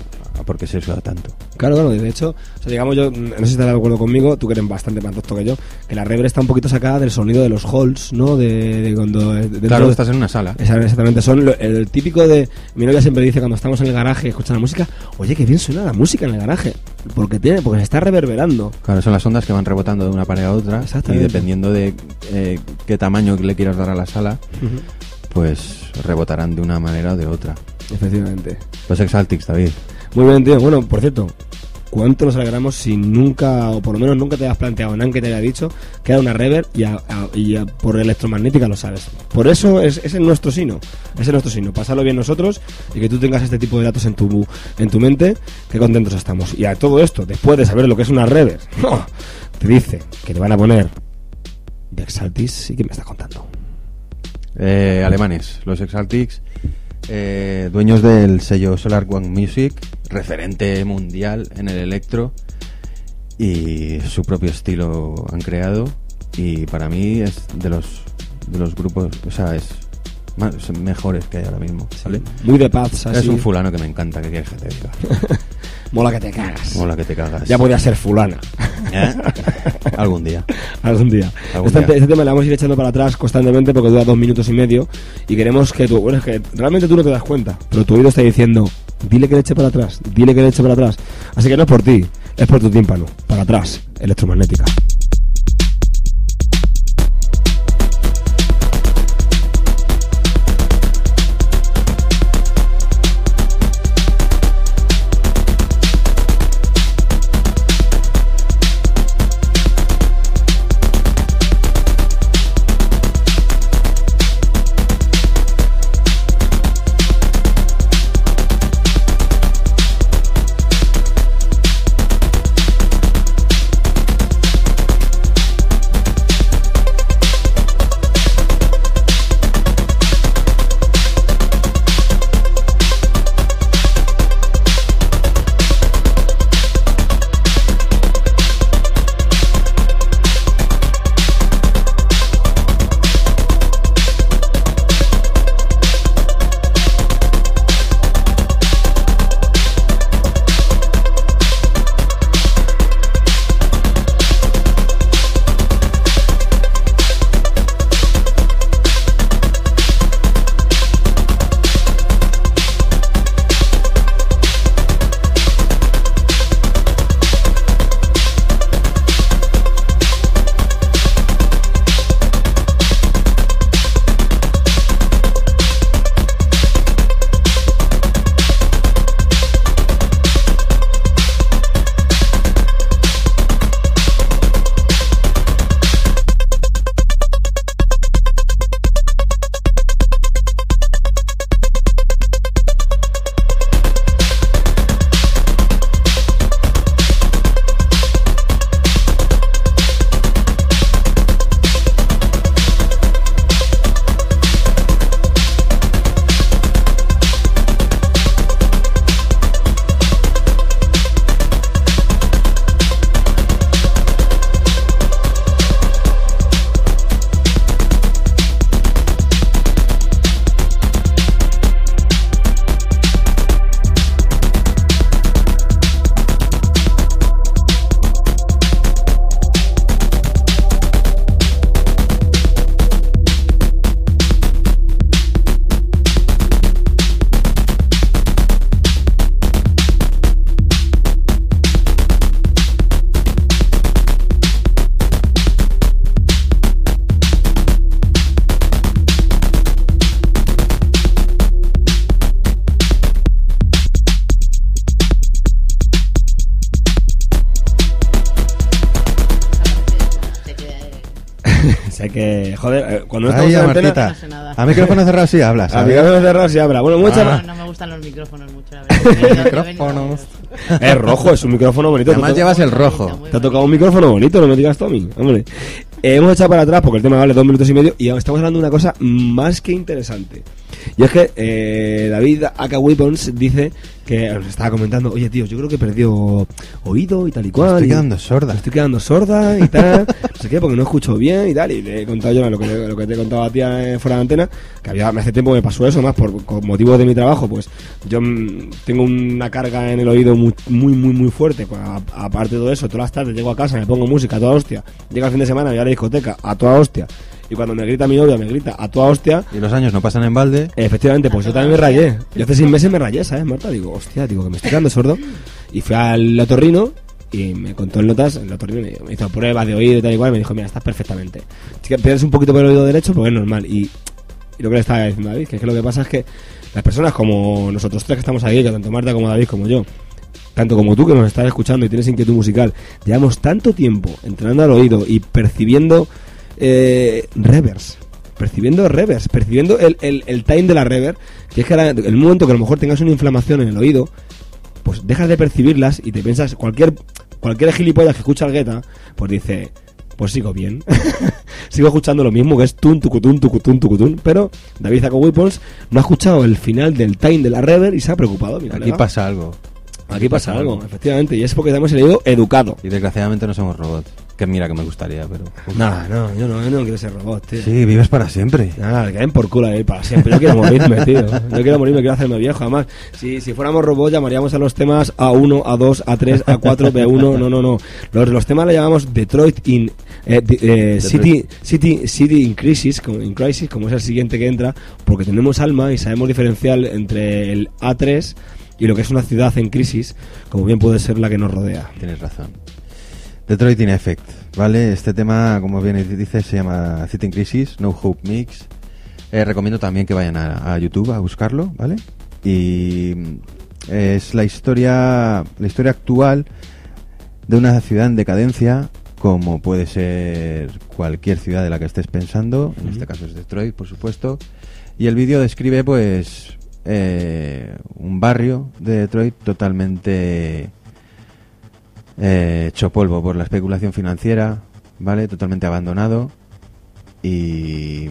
por qué se usa tanto. Claro, claro, de hecho, o sea, digamos yo, no sé si estás de acuerdo conmigo, tú que eres bastante más docto que yo, que la reverb está un poquito sacada del sonido de los halls, ¿no? De, de cuando... De, Claro, de, estás en una sala. Exactamente, son lo, el típico de... Mi novia siempre dice cuando estamos en el garaje escuchando la música, oye, qué bien suena la música en el garaje, porque tiene, porque se está reverberando. Claro, son las ondas que van rebotando de una pared a otra y Exactamente. dependiendo de eh, qué tamaño le quieras dar a la sala, Uh-huh. pues rebotarán de una manera o de otra. Efectivamente. Los Exaltics, David. Muy bien, tío. Bueno, por cierto, ¿cuánto nos alegramos si nunca, o por lo menos nunca te has planteado, nadie que te haya dicho que era una reverb y, a, a, y a, por electromagnética lo sabes? Por eso es, es en nuestro sino, es en nuestro sino. Pasarlo bien nosotros y que tú tengas este tipo de datos en tu en tu mente, que contentos estamos. Y a todo esto, después de saber lo que es una reverb, ¡oh!, te dice que te van a poner de Exaltis. ¿Y qué me estás contando? Eh, alemanes, los Exaltics, eh, dueños del sello Solar One Music, referente mundial en el electro, y su propio estilo han creado, y para mí es de los de los grupos, o sea, es más mejores que hay ahora mismo, ¿vale? Muy de paz, así. Es un fulano que me encanta, que quieres que te diga. Mola que te cagas. Mola que te cagas. Ya podía ser fulana. ¿Eh? Algún día. Algún día. Algún Este, día. este tema le vamos a ir echando para atrás constantemente porque dura dos minutos y medio y queremos que tú, bueno, es que realmente tú no te das cuenta, pero tu oído está diciendo, dile que le eche para atrás, dile que le eche para atrás. Así que no es por ti, es por tu tímpano. Para atrás, electromagnética. Sé que, joder, eh, cuando no estamos Ay, en antena... Martita, No sé nada. a micrófono cerrado sí hablas, A ¿sabes? micrófono cerrado sí habla. Bueno, mucha Ah. más. No, no me gustan los micrófonos mucho, la verdad. He venido- he venido- Micrófonos. Es rojo, es un micrófono bonito. Además Te- llevas el Muy rojo. bonito, muy Te ha tocado un bonito. micrófono bonito, no me digas Tommy, hombre. Eh, hemos echado para atrás porque el tema vale dos minutos y medio y estamos hablando de una cosa más que interesante. Y es que eh, David Aka Weapons dice que nos estaba comentando, oye tío, yo creo que perdió oído y tal y cual. Estoy y quedando sorda. me estoy quedando sorda y tal, no sé qué, porque no escucho bien y tal. Y le he contado yo lo que, lo que te he contado a ti eh, fuera de antena, que había, hace tiempo me pasó eso, más por con motivos de mi trabajo. Pues yo mm, tengo una carga en el oído muy, muy, muy, muy fuerte. Pues, a, aparte de todo eso, todas las tardes llego a casa, me pongo música a toda hostia. Llega el fin de semana, me voy a la discoteca a toda hostia. Y cuando me grita mi novia, me grita a toda hostia. Y los años no pasan en balde. Efectivamente, pues yo también me rayé. Yo hace seis meses me rayé, ¿sabes, Marta? Digo, hostia, digo que me estoy quedando sordo. Y fui al otorrino y me contó en notas, el otorrino me, me hizo pruebas de oído y tal y cual, y me dijo, mira, estás perfectamente. Si que pierdes un poquito por el oído derecho, porque es normal. Y, y lo que le estaba diciendo a David, que es que lo que pasa es que las personas como nosotros tres que estamos aquí, que tanto Marta como David como yo, tanto como tú que nos estás escuchando y tienes inquietud musical, llevamos tanto tiempo entrenando al oído y percibiendo eh, reverbs, percibiendo reverbs, percibiendo el, el, el time de la reverb, que es que ahora, el momento que a lo mejor tengas una inflamación en el oído, pues dejas de percibirlas y te piensas, cualquier cualquier gilipollas que escucha al Guetta, pues dice, pues sigo bien. Sigo escuchando lo mismo, que es tun, tucutun, tucutun, tucutun. Pero David Aka Weapons no ha escuchado el final del time de la reverb y se ha preocupado. Mi Aquí colega. pasa algo. Aquí pasa algo, efectivamente. Y es porque tenemos el oído educado. Y desgraciadamente no somos robots. Que mira que me gustaría, pero... No, no, yo no, yo no quiero ser robot, tío. Sí, vives para siempre. Nada, que den por culo ahí para siempre. Yo quiero morirme, tío. Yo quiero morirme, quiero hacerme viejo. Además, si, si fuéramos robots, llamaríamos a los temas A uno, A dos, A tres, A cuatro, B uno. No, no, no. Los, los temas le llamamos Detroit in eh, di- eh, City, City, City in Crisis, como, in Crisis, como es el siguiente que entra, porque tenemos alma y sabemos diferenciar entre el A tres y lo que es una ciudad en crisis, como bien puede ser la que nos rodea. Tienes razón. Detroit in Effect, ¿vale? Este tema, como bien dice, se llama City in Crisis, No Hope Mix. Eh, recomiendo también que vayan a, a YouTube a buscarlo, ¿vale? Y es la historia, la historia actual de una ciudad en decadencia, como puede ser cualquier ciudad de la que estés pensando. En este caso es Detroit, por supuesto. Y el vídeo describe, pues, eh, un barrio de Detroit totalmente eh, hecho polvo por la especulación financiera, ¿vale? Totalmente abandonado. Y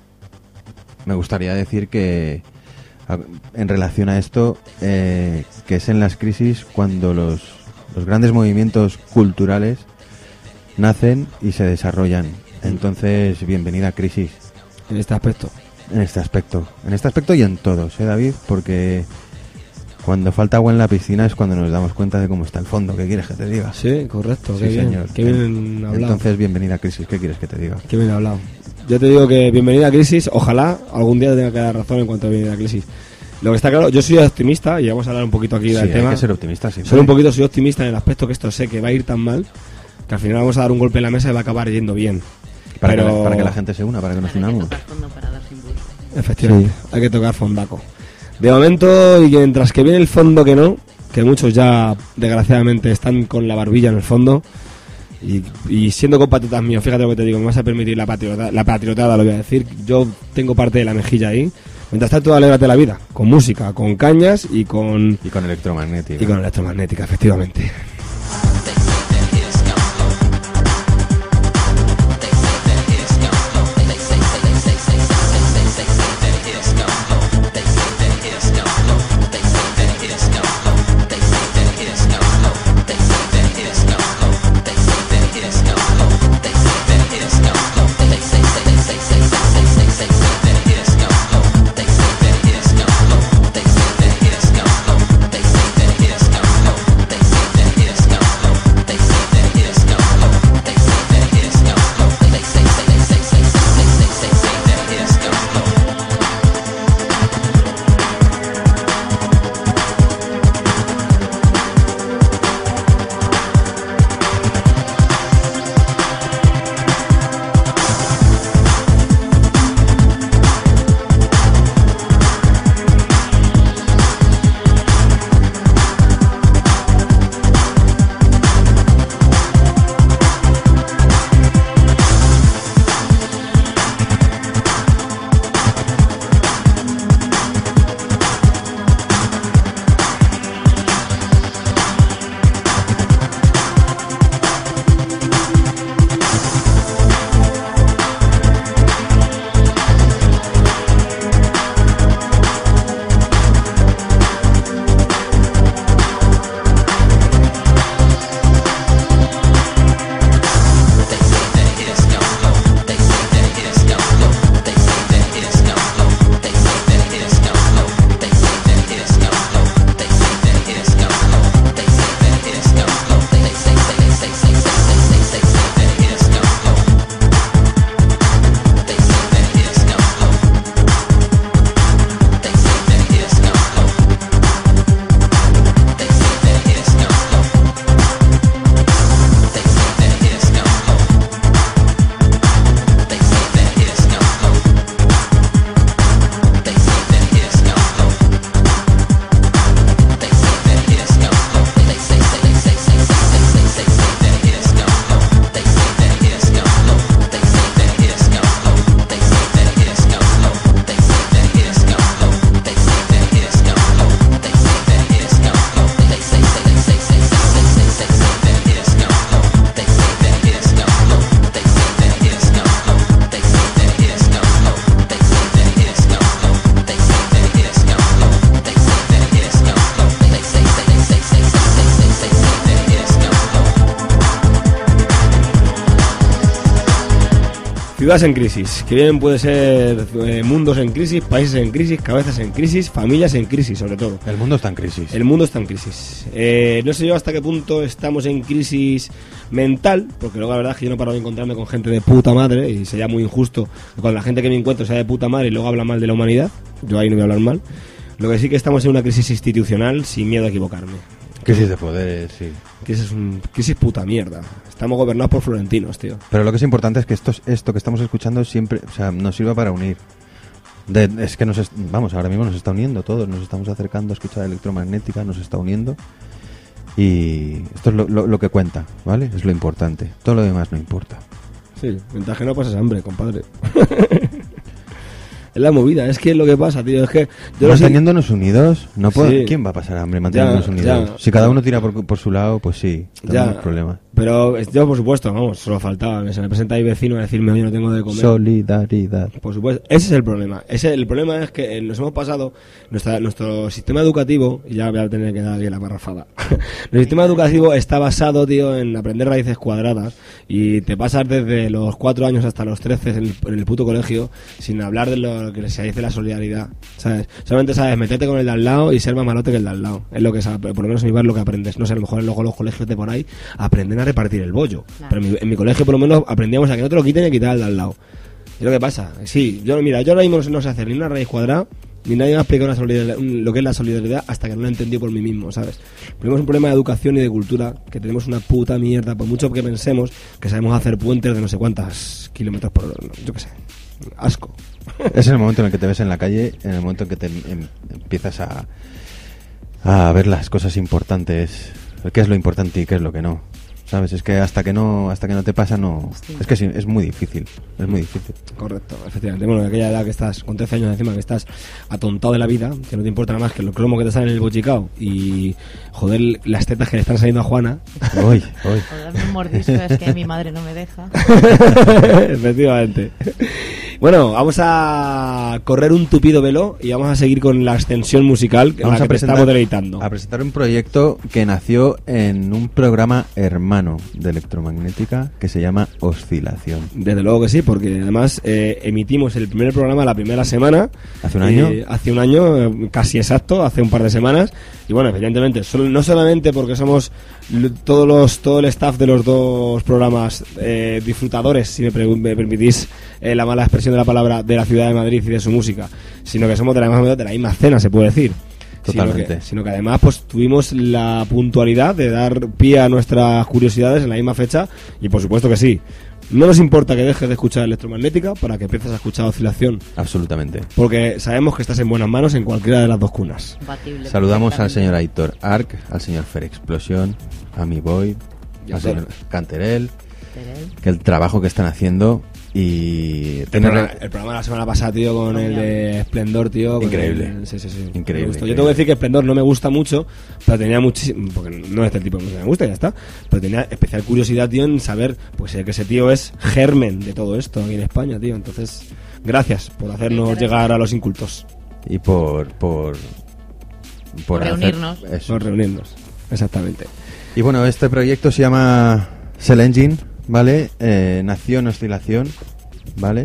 me gustaría decir que, a- en relación a esto, eh, que es en las crisis cuando los, los grandes movimientos culturales nacen y se desarrollan. Entonces, bienvenida a Crisis. En este aspecto. En este aspecto, en este aspecto y en todos, ¿eh, David? Porque cuando falta agua en la piscina es cuando nos damos cuenta de cómo está el fondo. ¿Qué quieres que te diga? Sí, correcto. Sí, qué bien, señor. Qué bien hablado. Entonces, bienvenida a Crisis. ¿Qué quieres que te diga? Qué bien hablado. Yo te digo que bienvenida a Crisis. Ojalá algún día tenga que dar razón en cuanto a bienvenida a Crisis. Lo que está claro, yo soy optimista y vamos a hablar un poquito aquí Sí, del hay tema. que ser optimista siempre. Soy un poquito soy optimista en el aspecto que esto sé que va a ir tan mal que al final vamos a dar un golpe en la mesa y va a acabar yendo bien. Para, Pero- que la, para que la gente se una, para que nos Para que unamos. tocar fondo para dar impulso. Efectivamente, hay que tocar fondaco. De momento, y mientras que viene el fondo que no, que muchos ya desgraciadamente están con la barbilla en el fondo y, y siendo compatriotas míos, fíjate lo que te digo, me vas a permitir la patriotada, la patriotada, lo voy a decir, yo tengo parte de la mejilla ahí. Mientras tanto, alégrate la vida, con música, con cañas y con, Y con electromagnética. y con electromagnética, efectivamente. They say that Ciudades en crisis, que bien puede ser eh, mundos en crisis, países en crisis, cabezas en crisis, familias en crisis, sobre todo. El mundo está en crisis. El mundo está en crisis. Eh, no sé yo hasta qué punto estamos en crisis mental, porque luego la verdad es que yo no paro de encontrarme con gente de puta madre, y sería muy injusto que cuando la gente que me encuentro sea de puta madre y luego habla mal de la humanidad. Yo ahí no voy a hablar mal. Lo que sí que estamos en una crisis institucional sin miedo a equivocarme. Crisis de poder, sí. Crisis, un, crisis puta mierda. Estamos gobernados por florentinos, tío. Pero lo que es importante es que esto, esto que estamos escuchando siempre, o sea, nos sirva para unir. De, es que nos, est- vamos, ahora mismo nos está uniendo todos, nos estamos acercando a escuchar electromagnética, nos está uniendo. Y esto es lo, lo, lo que cuenta, ¿vale? Es lo importante. Todo lo demás no importa. Sí, mientras que no pases hambre, compadre. Es la movida, es que es lo que pasa, tío. Es que yo lo sé- Manteniéndonos unidos, no puedo, Sí. ¿quién va a pasar hambre manteniéndonos Ya, unidos? ya. Si cada uno tira por, por su lado, pues sí, tenemos Ya, problemas. pero es- yo por supuesto, vamos, solo faltaba. Se me presenta ahí vecino a decirme, oye, no tengo de comer. Solidaridad. Por supuesto, ese es el problema. Ese, el problema es que eh, nos hemos pasado nuestra, nuestro sistema educativo, y ya voy a tener que dar aquí la parrafada. Nuestro sistema educativo está basado, tío, en aprender raíces cuadradas, y te pasas desde los cuatro años hasta los trece en el, en el puto colegio sin hablar de lo que se dice la solidaridad, ¿sabes? Solamente sabes meterte con el de al lado y ser más malote que el de al lado. Es lo que sabes, por lo menos en mi bar lo que aprendes. No sé, a lo mejor luego los colegios de por ahí aprenden a repartir el bollo. Claro. Pero en mi, en mi colegio por lo menos aprendíamos a que no te lo quiten y a quitar al de al lado. Es lo que pasa. Sí, yo mira, yo ahora mismo no sé, no sé hacer ni una raíz cuadrada, ni nadie me ha explicado una solidaridad- un- lo que es la solidaridad hasta que no lo he entendido por mí mismo, ¿sabes? Tenemos un problema de educación y de cultura, que tenemos una puta mierda, por mucho que pensemos que sabemos hacer puentes de no sé cuántos kilómetros por hora, no, yo qué sé. Asco. Es en el momento en el que te ves en la calle, en el momento en que te em- empiezas a, a ver las cosas importantes, qué es lo importante y qué es lo que no. ¿Sabes? Es que hasta que no hasta que no te pasa, no... Sí. Es que sí, es muy difícil, es muy difícil. Correcto, efectivamente. Bueno, en aquella edad que estás, con trece años encima, que estás atontado de la vida, que no te importa nada más que el cromo que te sale en el bochicao y, joder, las tetas que le están saliendo a Juana. Hoy, hoy. O darme un mordisco, es que mi madre no me deja. Efectivamente. Bueno, vamos a correr un tupido velo y vamos a seguir con la extensión musical que, Vamos la a que te estamos presentar, deleitando. a presentar un proyecto que nació en un programa hermano de electromagnética que se llama Oscilación. Desde luego que sí, porque además eh, emitimos el primer programa la primera semana. ¿Hace un año? Eh, hace un año, eh, casi exacto, hace un par de semanas. Y bueno, evidentemente, solo, no solamente porque somos l- todos los todo el staff de los dos programas eh, disfrutadores, si me, pre- me permitís eh, la mala expresión de la palabra, de la ciudad de Madrid y de su música, sino que somos de la misma, de la misma cena, se puede decir. Totalmente. Sino que, sino que además pues tuvimos la puntualidad de dar pie a nuestras curiosidades en la misma fecha y por supuesto que sí. No nos importa que dejes de escuchar electromagnética para que empieces a escuchar oscilación, Absolutamente. porque sabemos que estás en buenas manos en cualquiera de las dos cunas. Compatible Saludamos al perfectamente. señor Aitor Arc, al señor Fer Explosión, a mi boy, Y al Aitor. señor Canterel, Terel. que el trabajo que están haciendo y El tener programa, el programa de la semana pasada, tío, con el de Esplendor, tío. con Increíble. el- sí, sí, sí. Increíble, Me gustó. Yo increíble. tengo que decir que Esplendor no me gusta mucho, pero tenía muchísimo. Porque no es el tipo de música que me gusta, y ya está. Pero tenía especial curiosidad, tío, en saber pues eh, que ese tío es germen de todo esto aquí en España, tío. Entonces, gracias por hacernos Gracias. llegar a los incultos. y por por Por hacer- reunirnos. eso. Por reunirnos. Exactamente. Y bueno, este proyecto se llama Cell Engine, ¿vale? Eh, nació en Oscilación, ¿vale?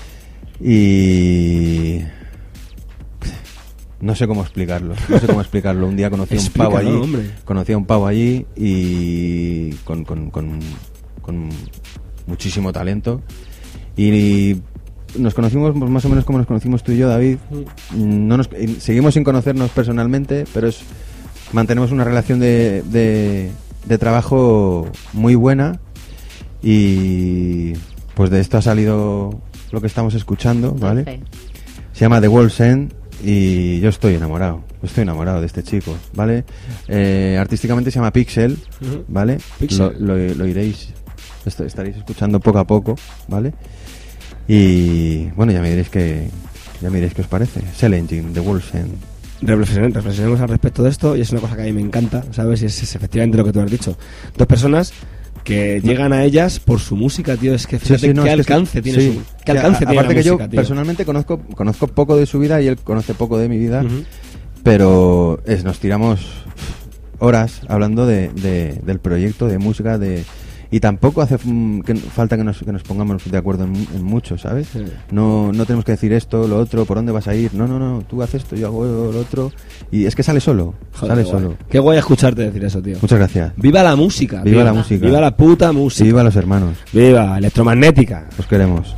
Y no sé cómo explicarlo, no sé cómo explicarlo. Un día conocí a un pavo allí, Explícalo, hombre. conocí a un pavo allí y con, con, con, con muchísimo talento y nos conocimos pues, más o menos como nos conocimos tú y yo, David. No nos, y seguimos sin conocernos personalmente, pero es mantenemos una relación de, de, de trabajo muy buena y pues de esto ha salido lo que estamos escuchando, ¿vale? Fe. Se llama The World's End y yo estoy enamorado, estoy enamorado de este chico, ¿vale? Eh, artísticamente se llama Pixel, Ujú. ¿vale? Pixel. Lo, lo, lo iréis, esto, estaréis escuchando poco a poco, ¿vale? Y bueno, ya me diréis que ya me diréis qué os parece. Cell Engine, The World's End. Reflexionen- reflexionemos al respecto de esto y es una cosa que a mí me encanta, ¿sabes? Y es, es efectivamente lo que tú has dicho. Dos personas que llegan a ellas por su música, tío. Es que Sí, fíjate sí, no, qué es que alcance sí, tiene sí. su... ¿Qué O sea, alcance a- tiene aparte la que música, yo tío? personalmente conozco conozco poco de su vida y él conoce poco de mi vida, Ujú. pero es, nos tiramos horas hablando de, de- del proyecto de música de y tampoco hace mm, que, falta que nos, que nos pongamos de acuerdo en, en mucho, ¿sabes? Sí. No, no tenemos que decir esto, lo otro, por dónde vas a ir. No, no, no, tú haces esto, yo hago lo otro. Y es que sale solo, Joder, sale qué guay. solo. Qué guay escucharte decir eso, tío. Muchas gracias. Viva la música. Viva tío. la música. Viva la puta Y música. viva los hermanos. Viva Electromagnética. Os queremos.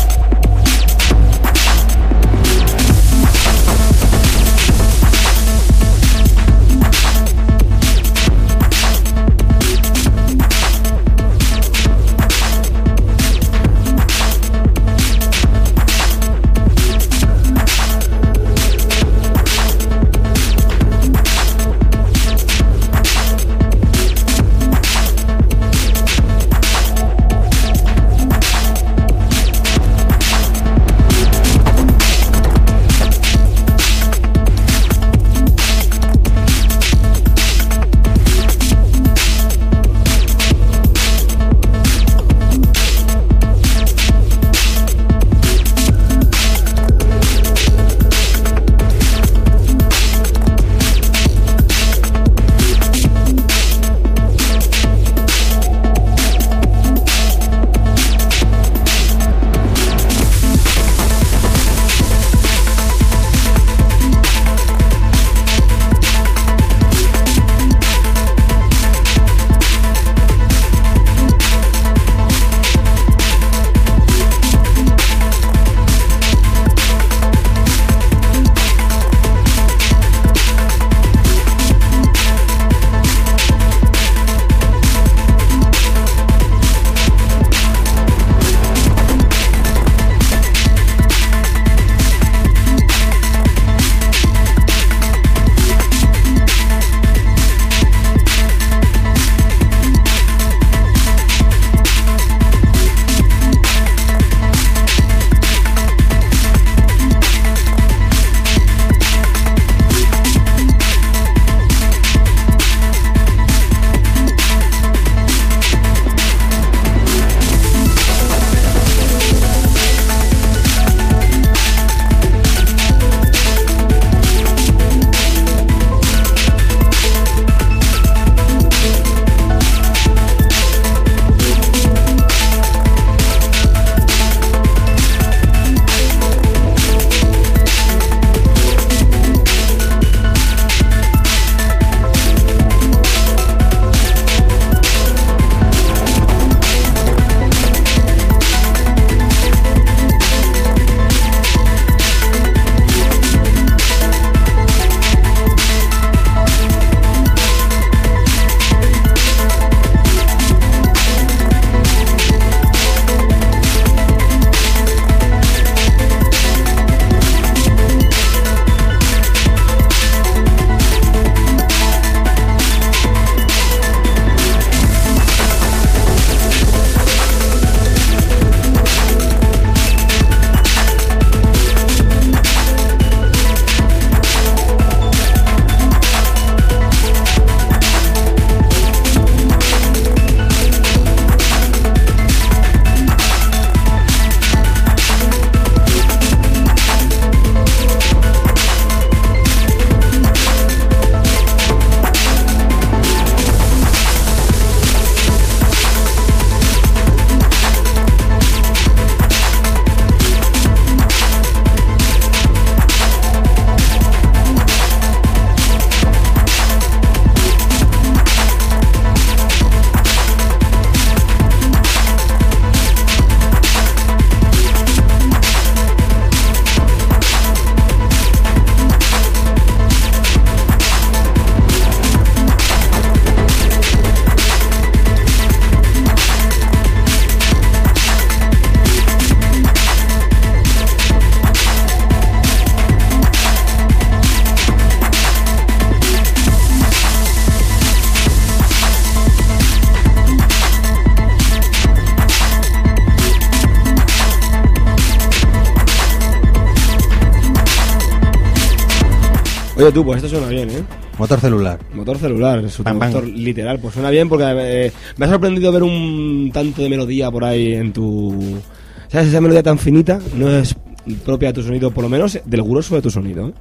Oye tú, pues esto suena bien, ¿eh? Motor celular. Motor celular, es un Pam, pam. motor literal. Pues suena bien porque eh, me ha sorprendido ver un tanto de melodía por ahí en tu... ¿Sabes? Esa melodía tan finita no es propia de tu sonido, por lo menos del grueso de tu sonido, ¿eh?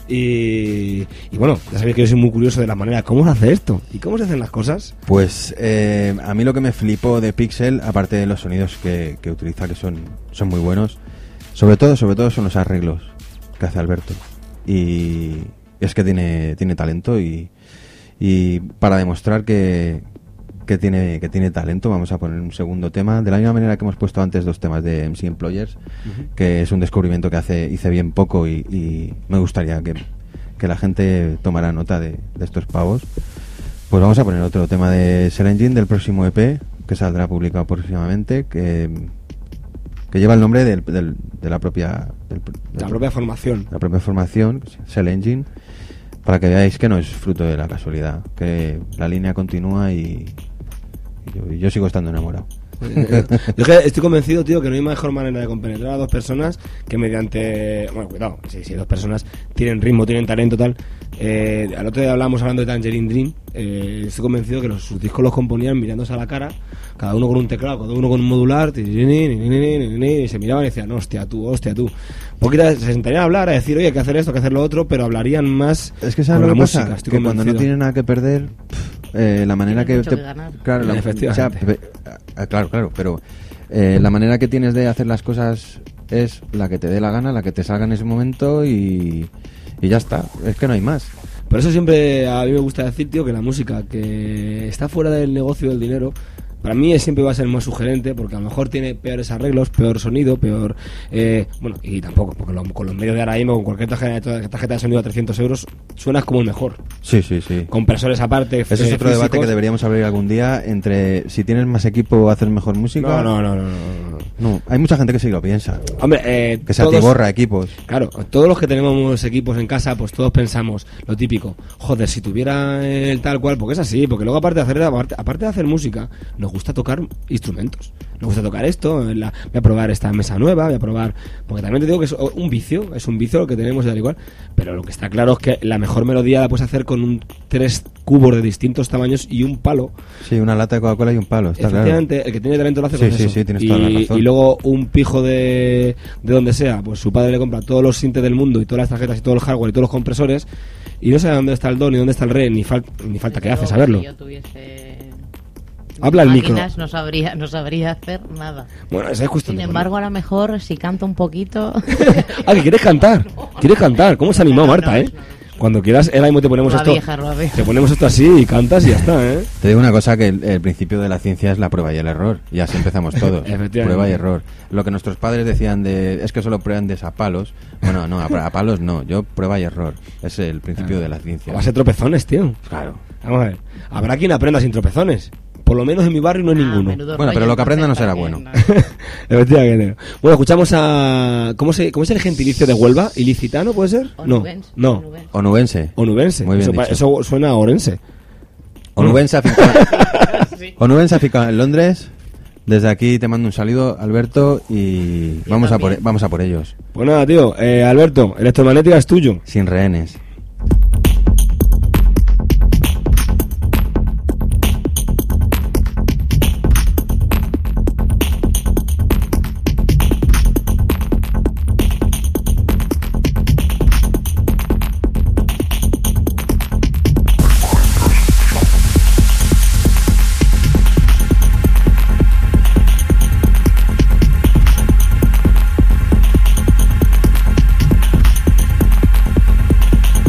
Y, y bueno, ya sabéis que yo soy muy curioso de la manera, ¿cómo se hace esto? ¿Y cómo se hacen las cosas? Pues eh, a mí lo que me flipó de Pixel, aparte de los sonidos que, que utiliza, que son, son muy buenos, sobre todo, sobre todo son los arreglos que hace Alberto. Y es que tiene, tiene talento y, y para demostrar que, que, tiene, que tiene talento, vamos a poner un segundo tema, de la misma manera que hemos puesto antes dos temas de M C Employers, uh-huh. que es un descubrimiento que hace hice bien poco y, y me gustaría que, que la gente tomara nota de, de estos pavos. Pues vamos a poner otro tema de Cell Engine del próximo E P, que saldrá publicado próximamente, que, que lleva el nombre del, del, de la propia del, del, la propia formación. La propia formación, Cell Engine, para que veáis que no es fruto de la casualidad, que la línea continúa y, y yo, yo sigo estando enamorado. Yo que estoy convencido, tío, que no hay mejor manera de compenetrar a dos personas que mediante... Bueno, cuidado, si, si dos personas tienen ritmo, tienen talento, tal... Eh, al otro día hablamos hablando de Tangerine Dream. eh, Estoy convencido que los, sus discos los componían mirándose a la cara, cada uno con un teclado, cada uno con un modular, y se miraban y decían, hostia tú, hostia tú. Poquita, se sentarían a hablar, a decir, oye, hay que hacer esto, hay que hacer lo otro, pero hablarían más. Es que sabes con lo la que pasa, música, estoy que cuando no tienen nada que perder, pff, eh, la manera Tienen que, mucho te, que ganar. claro, la, Efectivamente. o sea, pe- claro, claro, pero eh, la manera que tienes de hacer las cosas es la que te dé la gana, la que te salga en ese momento y, y ya está. Es que no hay más. Por eso siempre a mí me gusta decir, tío, que la música que está fuera del negocio del dinero, para mí siempre va a ser más sugerente, porque a lo mejor tiene peores arreglos, peor sonido, peor... Eh, bueno, y tampoco, porque lo, con los medios de ahora mismo, con cualquier tarjeta, tarjeta de sonido a trescientos euros, suenas como el mejor. Sí, sí, sí. Compresores aparte, Ese es otro debate que deberíamos abrir algún día entre si tienes más equipo haces mejor música. No, no, no, no, no, no. No, hay mucha gente que sí lo piensa. Hombre, eh, que se todos, atiborra equipos. Claro, todos los que tenemos equipos en casa, pues todos pensamos lo típico. Joder, si tuviera el tal cual, porque es así, porque luego aparte de hacer aparte, aparte de hacer música, nos gusta tocar instrumentos. Nos gusta tocar esto, la, voy a probar esta mesa nueva, voy a probar, porque también te digo que es un vicio, es un vicio lo que tenemos y tal igual, pero lo que está claro es que la mejor melodía la puedes hacer con un tres cubos de distintos tamaños y un palo. Sí, una lata de Coca-Cola y un palo, está Efectivamente, claro. El que tiene talento lo hace sí, con sí, eso. Sí, tienes y, toda la razón. Y luego un pijo de, de donde sea, pues su padre le compra todos los sintes del mundo y todas las tarjetas y todo el hardware y todos los compresores y no sabe dónde está el do ni dónde está el re, ni, fal, ni falta que hace saberlo. Si yo tuviese Habla el micro. máquinas, no sabría, no sabría hacer nada. Bueno, esa es cuestión. Sin de embargo, poner. a lo mejor si canto un poquito. Ah, que quieres cantar. Quieres cantar. ¿Cómo se ha animado, No, Marta, no, eh? no, no. Cuando quieras, ahora mismo te ponemos Rueda esto. vieja, rueda vieja. Te ponemos esto así y cantas y ya está, ¿eh? Te digo una cosa, que el, el principio de la ciencia es la prueba y el error. Y así empezamos todos. Efectivamente. Prueba y error. Lo que nuestros padres decían de es que solo prueban a palos. Bueno, no, a, a palos no. Yo prueba y error. Es el principio de la ciencia. Va a ser tropezones, tío. Claro. Vamos a ver. Habrá quien aprenda sin tropezones. Por lo menos en mi barrio no hay Ah, ninguno. menudo Bueno, rollo, pero lo que aprenda no entonces, será también, bueno. ¿no? Efectivamente. Bueno, escuchamos a... ¿Cómo, se, ¿Cómo es el gentilicio de Huelva? ¿Ilicitano puede ser? No. Onubense, No. onubense. Onubense. Onubense. Muy bien eso, pa- dicho. eso suena a orense. Onubense afincado. Onubense afincado en Londres. Desde aquí te mando un saludo, Alberto, y Yo vamos a, por, también. vamos a por ellos. Pues nada, tío. Eh, Alberto, Electromagnética es tuyo. Sin rehenes. Thank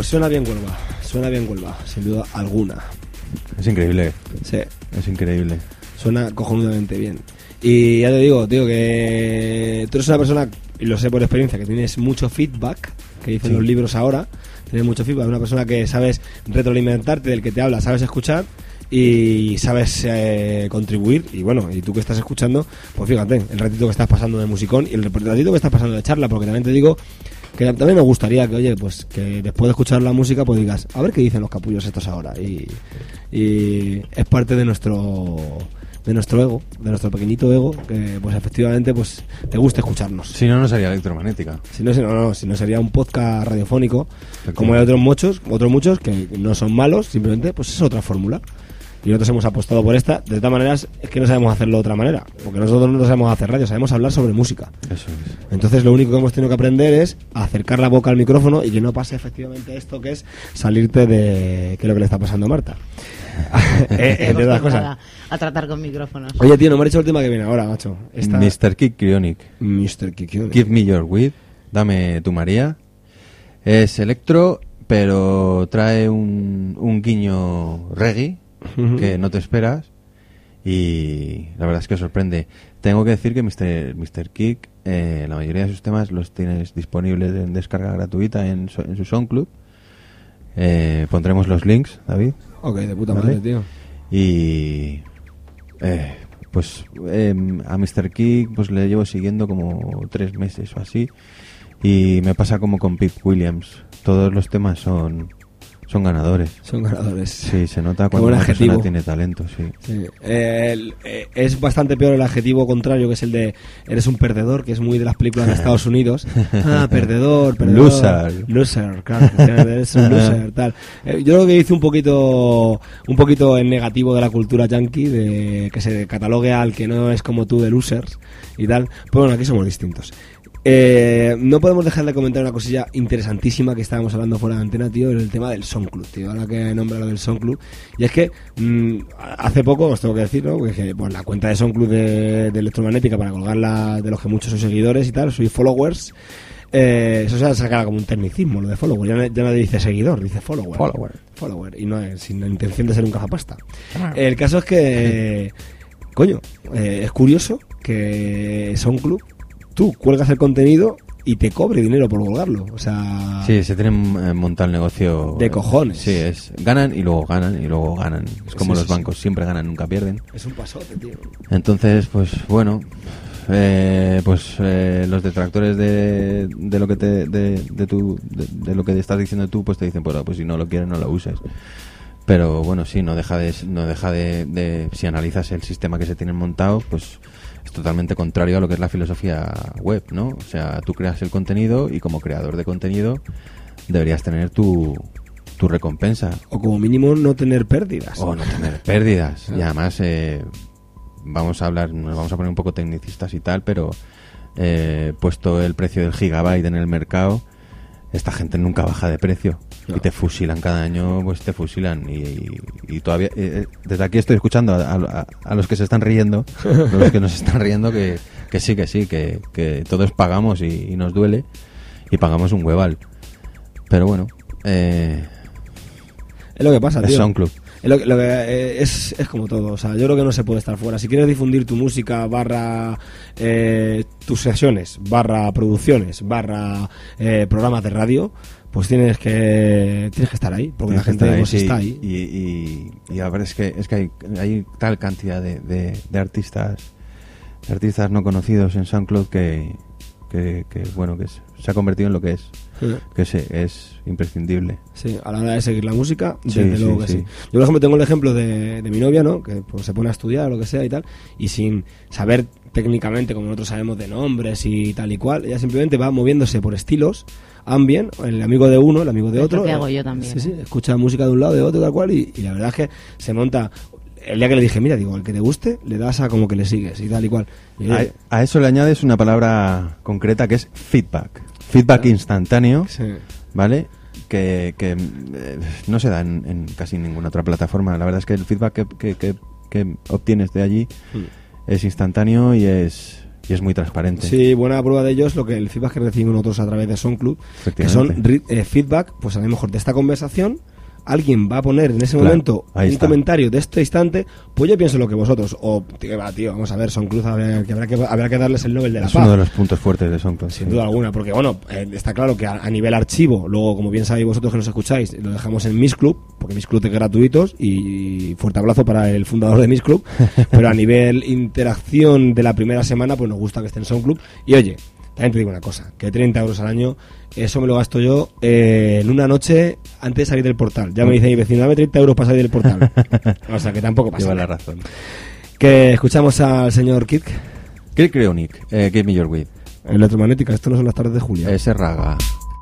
pues suena bien Huelva, suena bien Huelva, sin duda alguna. Es increíble, Sí, es increíble. suena cojonudamente bien. Y ya te digo, tío, que tú eres una persona, y lo sé por experiencia, que tienes mucho feedback, que dicen Sí. los libros ahora, tienes mucho feedback, una persona que sabes retroalimentarte del que te habla, sabes escuchar y sabes eh, contribuir. Y bueno, y tú que estás escuchando, pues fíjate, el ratito que estás pasando de musicón y el ratito que estás pasando de charla, porque también te digo que también me gustaría que, oye, pues que después de escuchar la música, pues digas, a ver qué dicen los capullos estos ahora. Y, y es parte de nuestro de nuestro ego, de nuestro pequeñito ego, que pues efectivamente pues te gusta escucharnos. Si no, no sería electromagnética. Si no, si no, no, si no sería un podcast radiofónico, Efectivamente. como hay otros muchos, otros muchos que no son malos, simplemente pues es otra fórmula. Y nosotros hemos apostado por esta. De todas maneras, es que no sabemos hacerlo de otra manera, porque nosotros no sabemos hacer radio, sabemos hablar sobre música. Eso es. Entonces lo único que hemos tenido que aprender es acercar la boca al micrófono y que no pase efectivamente esto, que es salirte de... ¿Qué es lo que le está pasando a Marta? eh, eh, de otras cosas. Acostumbrada a tratar con micrófonos. Oye, tío, no me he dicho el tema que viene ahora, macho. Esta... mister Kick Cryonic. mister Kikione. Give me your weed. Dame tu María. Es electro, pero trae un, un guiño reggae Ujú. que no te esperas. Y la verdad es que sorprende. Tengo que decir que mister mister Kick, eh, la mayoría de sus temas los tienes disponibles en descarga gratuita en, su- en su SoundCloud. Eh, pondremos los links, David. Ok, de puta Vale. madre, tío. Y eh, pues eh, a mister Kick pues le llevo siguiendo como tres meses o así. Y me pasa como con Pete Williams. Todos los temas son son ganadores. Son ganadores. Sí, se nota Qué cuando buen una persona adjetivo. tiene talento, sí. Sí. Eh, el- eh, es bastante peor el adjetivo contrario, que es el de eres un perdedor, que es muy de las películas de Estados Unidos. Ah, perdedor, perdedor. Loser. Loser, claro. Eres un loser, tal. Eh, yo creo que hice un poquito un poquito en negativo de la cultura yankee, de que se catalogue al que no es como tú de losers y tal. Pero bueno, aquí somos distintos. Eh, no podemos dejar de comentar una cosilla interesantísima que estábamos hablando fuera de antena, tío, el tema del Soundcloud, tío, ahora que nombra lo del Soundcloud. Y es que mm, hace poco, os tengo que decir, ¿no? Que pues, la cuenta de Soundcloud de, de Electromagnética, para colgarla, de los que muchos sois seguidores y tal, sois followers, eh, eso se ha sacado como un tecnicismo, lo de follower, ya, no- ya nadie dice seguidor, dice follower. Follower. Follower, y no es sin la intención de ser un cazapasta. El caso es que, coño, eh, es curioso que Soundcloud, tú cuelgas el contenido y te cobre dinero por colgarlo. O sea, Sí, se tienen eh, montado el negocio. De cojones. Sí, es ganan y luego ganan y luego ganan. Es como Sí, los sí, bancos, siempre ganan, nunca pierden. es un pasote, tío. Entonces, pues bueno, eh, pues eh, los detractores de, de lo que te de, de tu de, de lo que estás diciendo tú, pues te dicen, pues, pues si no lo quieres no lo uses. Pero bueno, sí, no deja de no deja de, de si analizas el sistema que se tienen montado, pues es totalmente contrario a lo que es la filosofía web, ¿no? O sea, tú creas el contenido y como creador de contenido deberías tener tu tu recompensa. O como mínimo no tener pérdidas. O no tener pérdidas. Claro. Y además, eh, vamos a hablar, nos vamos a poner un poco tecnicistas y tal, pero eh, puesto el precio del gigabyte en el mercado, esta gente nunca baja de precio. No. Y te fusilan cada año, pues te fusilan. Y, y, y todavía, eh, desde aquí estoy escuchando a, a- a los que se están riendo, a los que nos están riendo, que, que sí, que sí, que, que todos pagamos y, y nos duele, y pagamos un hueval. Pero bueno, eh, Es lo que pasa, es tío. SoundCloud. Es, lo que, lo que, eh, es, es como todo, o sea, yo creo que no se puede estar fuera. Si quieres difundir tu música, barra eh, tus sesiones, barra producciones, barra eh, programas de radio, pues tienes que tienes que estar ahí, porque la Tienes que gente estar ahí, pues, sí, está ahí. Y, y, y a ver, es que, es que hay, hay tal cantidad de, de, de artistas de artistas no conocidos en SoundCloud que, que, que, bueno, que es- se ha convertido en lo que es, Eh, que se- es imprescindible. Sí, a la hora de seguir la música, Sí, desde sí, luego que sí. sí. Yo, por ejemplo, tengo el ejemplo de, de mi novia, ¿no? Que pues, se pone a estudiar o lo que sea y tal, y sin saber técnicamente, como nosotros sabemos de nombres y tal y cual, ella simplemente va moviéndose por estilos, ambient, el amigo de uno, el amigo de Es otro. lo que hago yo también, Sí, sí, ¿eh? escucha música de un lado, de otro, tal cual, y, y la verdad es que se monta. El día que le dije, mira, digo, el que te guste, le das a como que le sigues y tal y cual. Y, A, a eso le añades una palabra concreta que es feedback. Feedback instantáneo, sí. ¿vale? Que, que, eh, no se da en, en casi ninguna otra plataforma. La verdad es que el feedback que, que, que- que obtienes de allí Mm. es instantáneo y es y es muy transparente. Sí, buena prueba de ello es lo que el feedback que recibimos nosotros a través de SoundCloud, que son eh, feedback, pues a lo mejor de esta conversación. Alguien va a poner en ese Claro, momento un está. comentario de este instante, pues yo pienso lo que vosotros. O, tío, va, tío, vamos a ver, SoundCloud habrá que, habrá que, habrá que darles el Nobel de la Es Paz. uno de los puntos fuertes de SoundCloud. Sin sí. duda alguna, porque bueno, eh, está claro que a, a nivel archivo, luego como bien sabéis vosotros que nos escucháis, lo dejamos en Miss Club, porque Miss Club es gratuitos y fuerte abrazo para el fundador de Miss Club, pero a nivel interacción de la primera semana, pues nos gusta que esté en SoundCloud. Y oye, también te digo una cosa, que treinta euros al año, eso me lo gasto yo eh, en una noche antes de salir del portal. Ya me dice mi vecino, dame treinta euros para salir del portal. O sea que tampoco pasa Lleva la nada. razón. Que escuchamos al señor Kirk, Kirk Creonic, eh, Give Me Your Weed. Electromagnética, esto no son las tardes de Julia. Ese raga.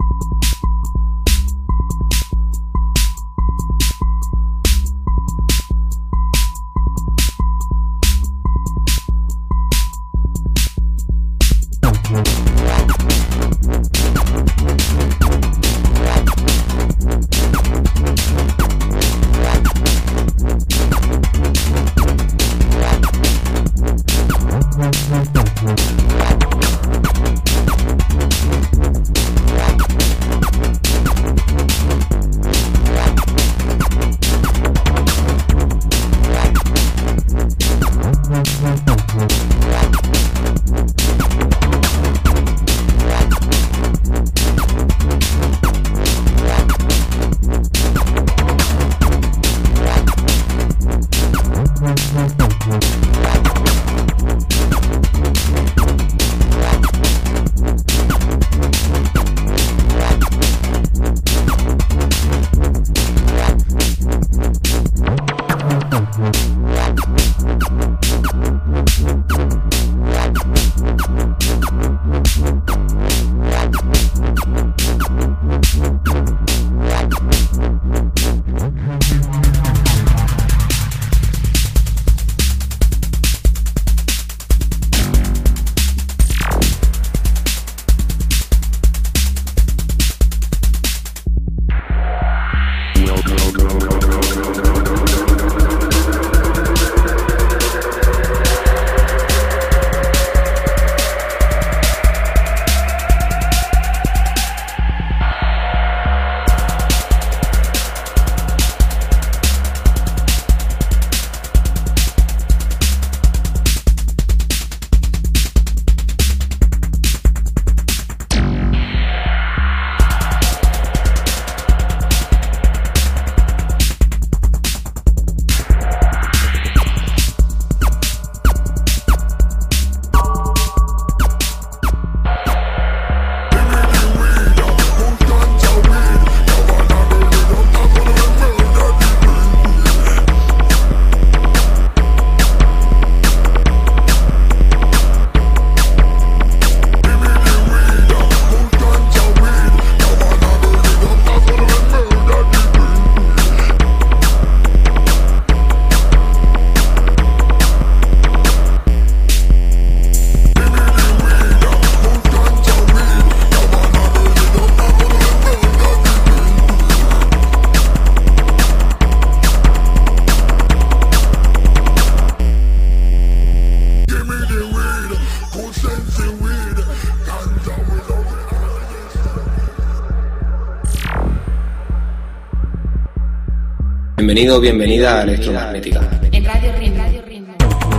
Bienvenido, bienvenida a Electromagnética. En Radio Ritmo. Radio Ritmo.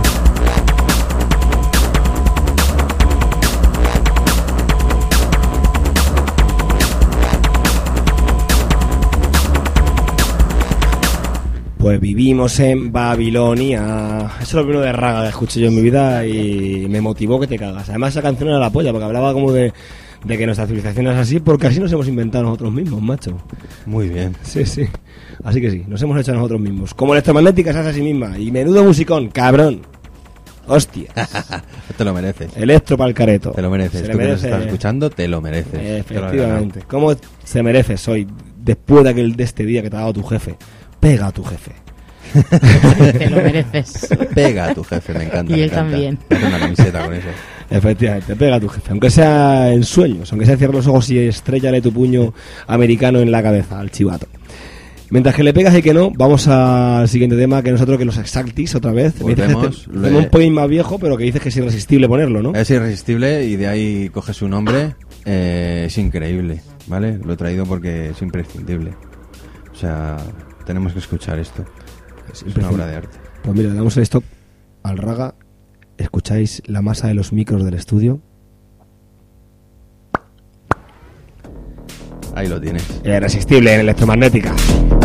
Pues vivimos en Babilonia. Eso es lo primero de raga que escuché yo en mi vida y me motivó que te cagas. Además esa canción era la polla porque hablaba como de, de que nuestra civilización es así porque así nos hemos inventado nosotros mismos, macho. Muy bien. Sí, sí. Así que sí, nos hemos hecho nosotros mismos. Como Electromagnética se hace a sí misma. Y menudo musicón, cabrón. Hostia. Te lo mereces. Electro pa'l careto. Te lo mereces. Se Tú le que nos merece- estás escuchando, te lo mereces. Te lo has Efectivamente. ¿Cómo se merece hoy, después de aquel de este día que te ha dado tu jefe? Pega a tu jefe. Te lo mereces. ganado. Pega a tu jefe, me encanta. Y me él encanta. también. Haz una camiseta con eso. Efectivamente, pega a tu jefe. Aunque sea en sueños, aunque sea cierra los ojos y estrellale tu puño americano en la cabeza al chivato. Mientras que le pegas y que no, vamos al siguiente tema, que nosotros que los Exactis otra vez. Me dices Volvemos, este- le- tengo un poema más viejo, pero que dices que es irresistible ponerlo, ¿no? Es irresistible y de ahí coge su nombre. Eh, es increíble, ¿vale? Lo he traído porque es imprescindible. O sea, tenemos que escuchar esto. Es una obra de arte. Pues mira, le damos el stop al Raga. Escucháis la masa de los micros del estudio. Ahí lo tienes. Irresistible en electromagnética.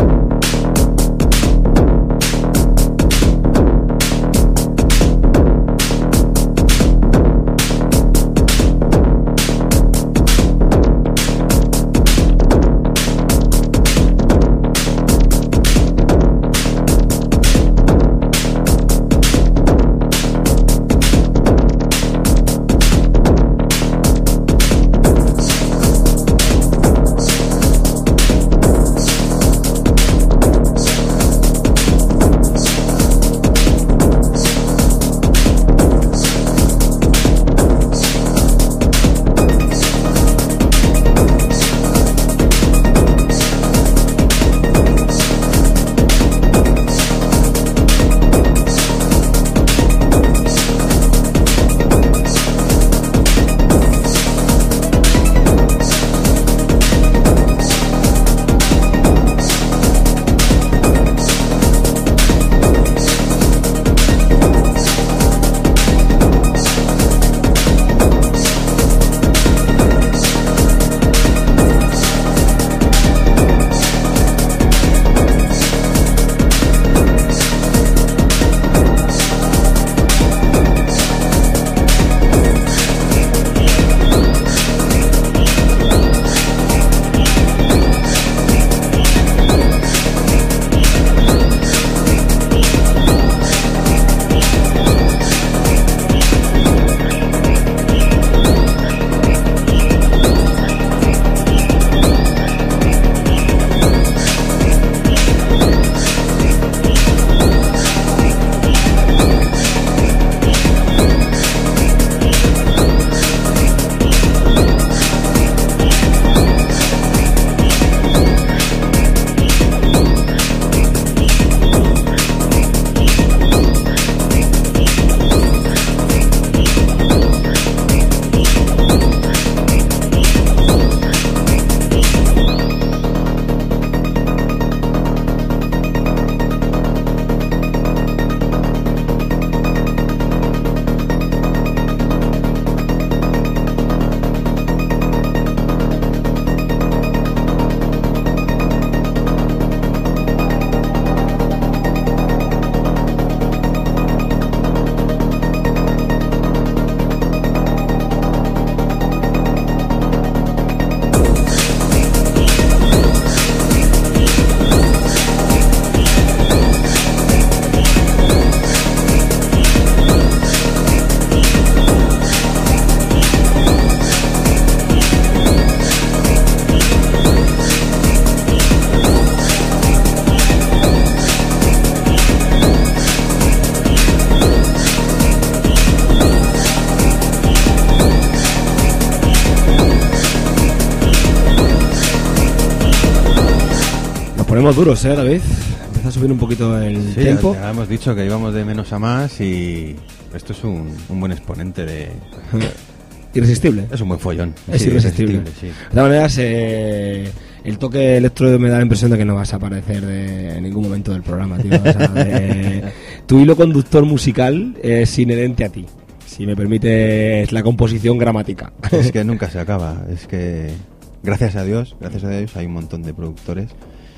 ponemos duros, ¿eh, David? Empieza a subir un poquito el Sí, tiempo. ya hemos dicho que íbamos de menos a más y esto es un, un buen exponente de... Irresistible. Es un buen follón. Es Sí, irresistible. sí. De todas maneras, eh, el toque electro me da la impresión de que no vas a aparecer de, en ningún momento del programa, tío. O sea, de- tu hilo conductor musical es inherente a ti. Si me permites la composición gramática. Es que nunca se acaba. Es que, gracias a Dios, gracias a Dios hay un montón de productores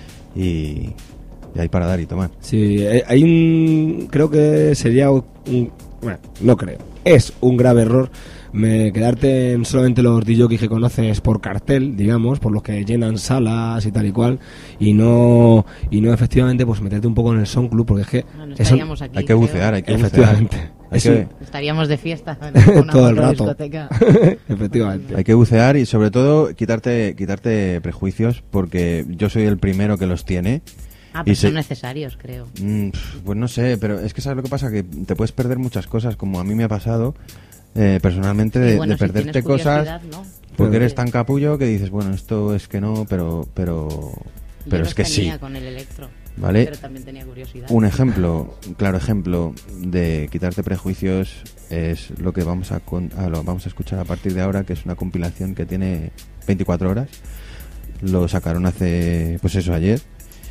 y, y hay para dar y tomar. Sí, eh, hay un... Creo que sería un... Bueno, no creo. Es un grave error me, quedarte en solamente los D Js que conoces por cartel, digamos, por los que llenan salas y tal y cual, y no y no efectivamente pues meterte un poco en el Sound Club, porque es que... Bueno, eso- estaríamos aquí, Hay que creo. bucear, hay que bucear. efectivamente. Hay Es que, un- Estaríamos de fiesta en una todo el macro rato. discoteca. efectivamente. hay que bucear y sobre todo quitarte, quitarte prejuicios porque yo soy el primero que los tiene. Ah, Y pero se- son necesarios, creo. Mm, pf, pues no sé, pero es que sabes lo que pasa, que te puedes perder muchas cosas, como a mí me ha pasado eh, personalmente, de, Y bueno, de si perderte tienes cosas curiosidad, ¿no? porque Pero- eres tan capullo que dices, bueno, esto es que no, pero pero Yo pero los es que sí, tenía con el electro, ¿vale? pero también tenía curiosidad. Un ejemplo, un claro ejemplo de quitarte prejuicios es lo que vamos a, con- a lo vamos a escuchar a partir de ahora, que es una compilación que tiene veinticuatro horas. Lo sacaron hace, pues eso, ayer.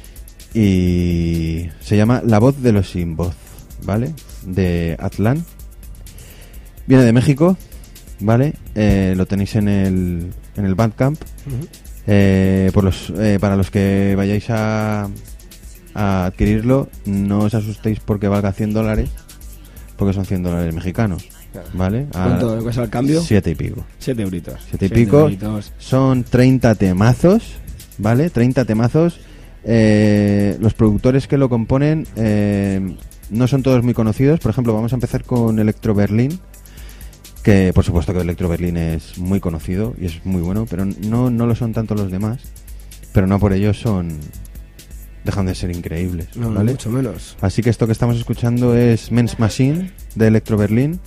Y se llama La voz de los sin voz, ¿vale? De Atlan. Viene de México, ¿vale? Eh, lo tenéis en el, en el Bandcamp. Eh, por los, eh, para los que vayáis a, a adquirirlo, no os asustéis porque valga cien dólares, porque son cien dólares mexicanos, ¿vale? A ¿Cuánto cuesta el cambio? siete y pico. Siete euritos. Siete y pico. euritos. Son treinta temazos, ¿vale? treinta temazos. Eh, los productores que lo componen eh, no son todos muy conocidos. Por ejemplo, vamos a empezar con Electro Berlin, que por supuesto que Electro Berlin es muy conocido y es muy bueno, pero no, no lo son tanto los demás. Pero no por ello son... dejan de ser increíbles, No, ¿vale? mucho menos. Así que esto que estamos escuchando es Men's Machine de Electro Berlin.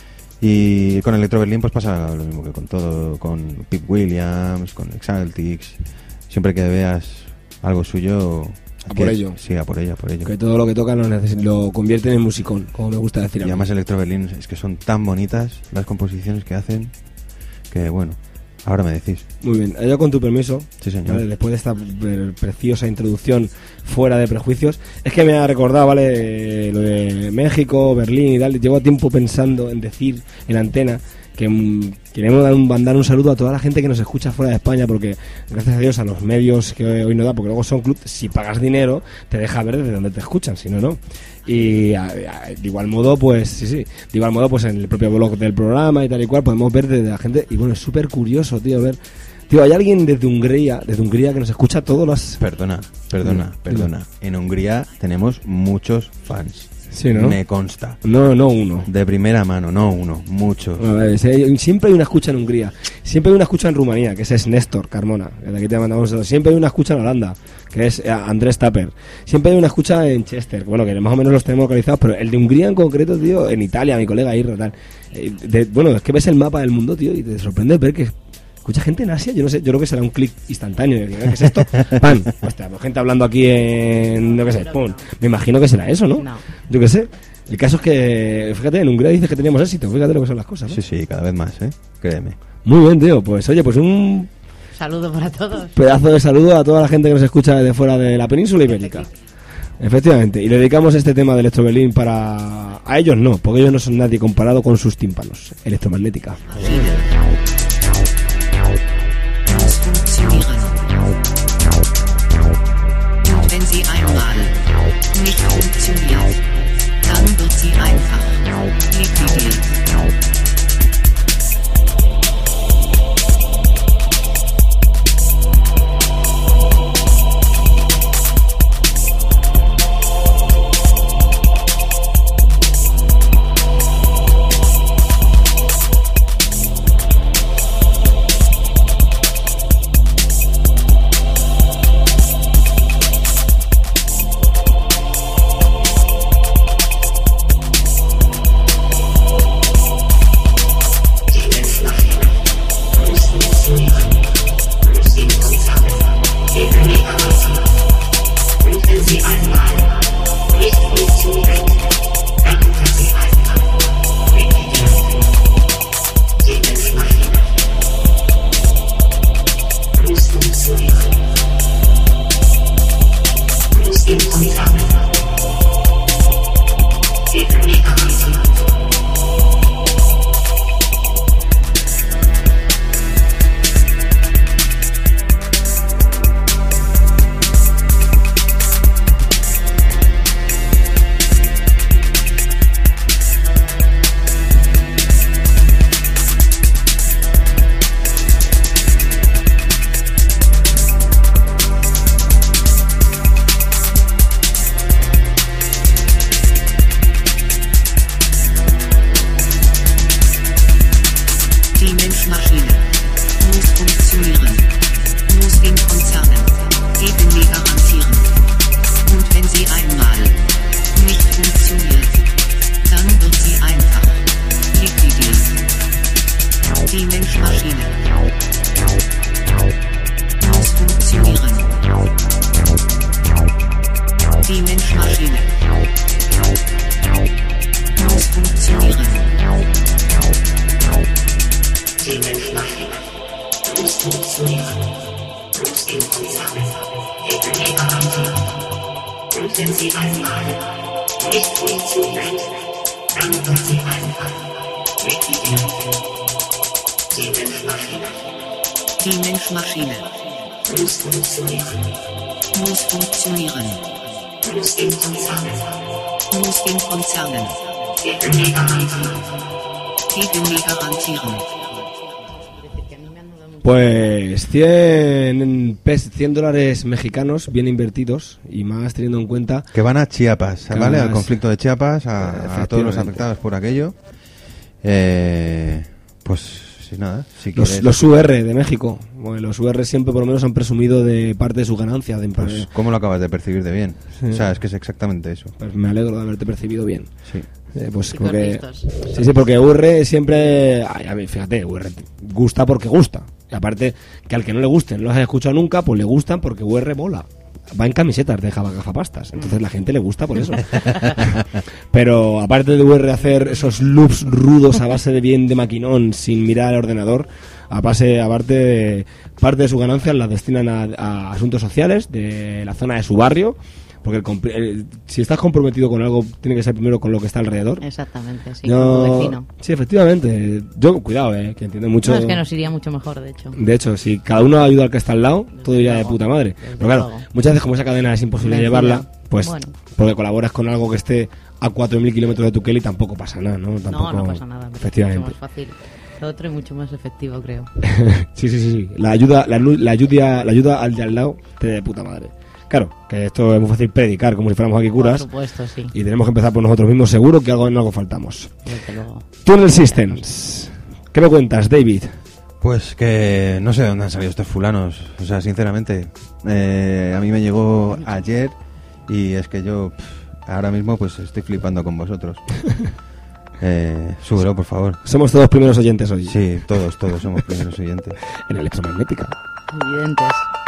Y con Electro Berlin pues pasa lo mismo que con todo, con Pete Williams, con Exaltix. Siempre que veas algo suyo, A por que- ello. Sí, a por ello, a por ello. Que todo lo que tocan lo, neces- lo convierten en musicón, como me gusta decir. Y a mí. además Electro Berlin es que son tan bonitas las composiciones que hacen, que bueno, ahora me decís. Muy bien, yo con tu permiso, Sí, señor. ¿vale? Después de esta pre- preciosa introducción fuera de prejuicios, es que me ha recordado, ¿vale? Lo de México, Berlín y tal. Llevo tiempo pensando en decir en antena que mm, queremos dar un, mandar un saludo a toda la gente que nos escucha fuera de España, porque gracias a Dios a los medios que hoy no da, porque luego son club, si pagas dinero te deja ver desde dónde te escuchan, si no, no. Y a- a- de igual modo, pues sí, sí, de igual modo, pues en el propio blog del programa y tal y cual podemos ver desde la gente, y bueno, es súper curioso, tío, ver... Tío, hay alguien desde Hungría, desde Hungría que nos escucha todas las... Perdona, perdona, Dime, perdona. En Hungría tenemos muchos fans. Sí, ¿no? Me consta. No, no uno. De primera mano, no uno, muchos. A ver, si hay- siempre hay una escucha en Hungría, siempre hay una escucha en Rumanía, que ese es Néstor Carmona, que de aquí te mandamos un saludo. Siempre hay una escucha en Holanda, que es eh, Andrés Tapper. Siempre hay una escucha en Chester, bueno, que más o menos los tenemos localizados, pero el de Hungría en concreto, tío, en Italia, mi colega Irra, tal. Eh, de- bueno, es que ves el mapa del mundo, tío, y te sorprende ver que escucha gente en Asia. Yo no sé, yo creo que será un clic instantáneo. de que, ¿Qué es esto? ¡Pam! Hostia, pues gente hablando aquí en... no qué sé, pum. Me imagino que será eso, ¿no? No. Yo qué sé. El caso es que, fíjate, en Hungría dices que teníamos éxito. Fíjate lo que son las cosas, ¿no? Sí, sí, cada vez más, ¿eh? Créeme. Muy bien, tío. Pues oye, pues un Saludo para todos. pedazo de saludo a toda la gente que nos escucha desde fuera de la península ibérica. Efectivamente. Y le dedicamos este tema de Electro Berlin para... A ellos no, porque ellos no son nadie comparado con sus tímpanos. Electromagnética. muss funktionieren. Und wenn sie einmal nicht funktioniert, dann wird sie einfach liquidiert. Die Menschmaschine muss funktionieren. Siemens-Maschine. Muss funktionieren. Siemens-Maschine. Muss funktionieren. Muss im Konzern. Hätten wir garantiert. Und wenn sie einmal nicht funktioniert, dann wird sie einfach liquidiert. Siemens-Maschine. Siemens-Maschine. Muss funktionieren. Muss funktionieren. Muss im Konzern. Muss im Konzernen. Hätten wir garantiert. Hätten wir garantieren. Pues cien, pes- cien dólares mexicanos bien invertidos y más teniendo en cuenta Que van a Chiapas, Que ¿vale? van Al a- conflicto de Chiapas, a, a Efectivamente. todos los afectados por aquello. Eh, pues, sin nada, si los, quieres... los U R de México. Bueno, los U R siempre por lo menos han presumido de parte de sus ganancias. De Pues, ¿cómo lo acabas de percibir de bien? Sí. O sea, es que es exactamente eso. pues me alegro de haberte percibido bien. Sí. Eh, pues Y porque cortistas. sí, sí, porque U R siempre, ay, a mí, fíjate, U R gusta porque gusta. Y aparte que al que no le gusten, no los haya escuchado nunca, pues le gustan porque U R mola. Va en camisetas de Java Gafapastas, entonces la gente le gusta por eso. Pero aparte de U R hacer esos loops rudos a base de bien de maquinón sin mirar al ordenador, a base, aparte de, parte de sus ganancias las destinan a, a asuntos sociales de la zona de su barrio. Porque el comp- el- si estás comprometido con algo, tiene que ser primero con lo que está alrededor. Exactamente, sí, Yo- como vecino. sí, efectivamente. Yo, cuidado, eh, que entiende mucho. No, es que nos iría mucho mejor, de hecho. De hecho, si cada uno ayuda al que está al lado, todo iría de luego, puta madre. desde Pero claro, luego. muchas veces como esa cadena es imposible Vencida. llevarla, pues Bueno. porque colaboras con algo que esté a cuatro mil kilómetros de tu Kelly, tampoco pasa nada, ¿no? Tampoco, No, no pasa nada. pero Efectivamente. Es mucho más fácil. Lo otro es mucho más efectivo, creo. sí, sí, sí, sí. La ayuda, la, nu- la ayuda, la ayuda al de al lado te de puta madre. Claro, que esto es muy fácil predicar como si fuéramos aquí Por curas. supuesto, sí. Y tenemos que empezar por nosotros mismos, seguro que algo en algo faltamos. Desde luego. Tunnel Systems. ¿Qué me cuentas, David? Pues que no sé de dónde han salido estos fulanos. O sea, sinceramente, eh, a mí me llegó ayer y es que yo pff, ahora mismo pues estoy flipando con vosotros. Eh, súbelo, por favor. Somos todos primeros oyentes hoy. Sí, todos, todos somos primeros oyentes. En electromagnética. Evidentes.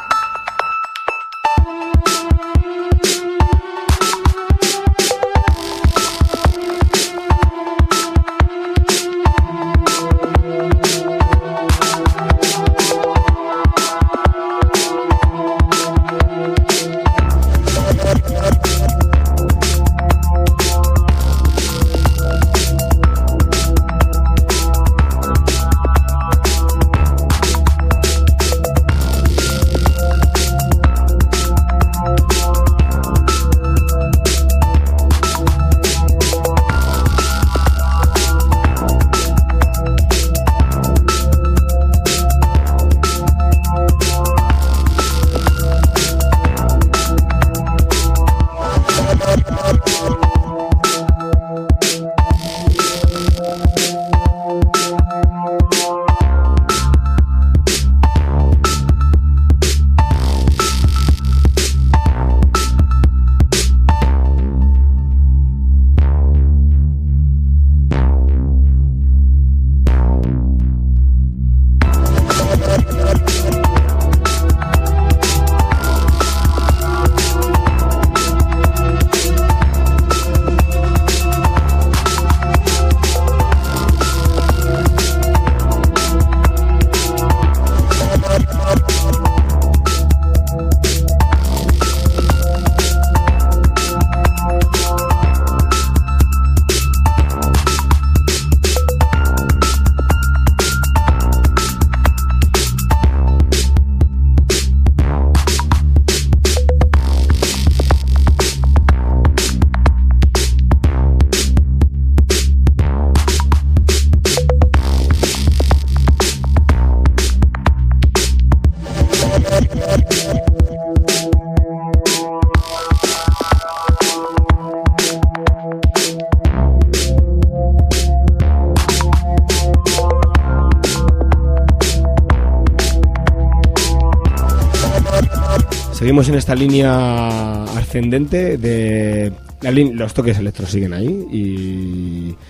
Seguimos en esta línea ascendente de... la lin- los toques electros siguen ahí y...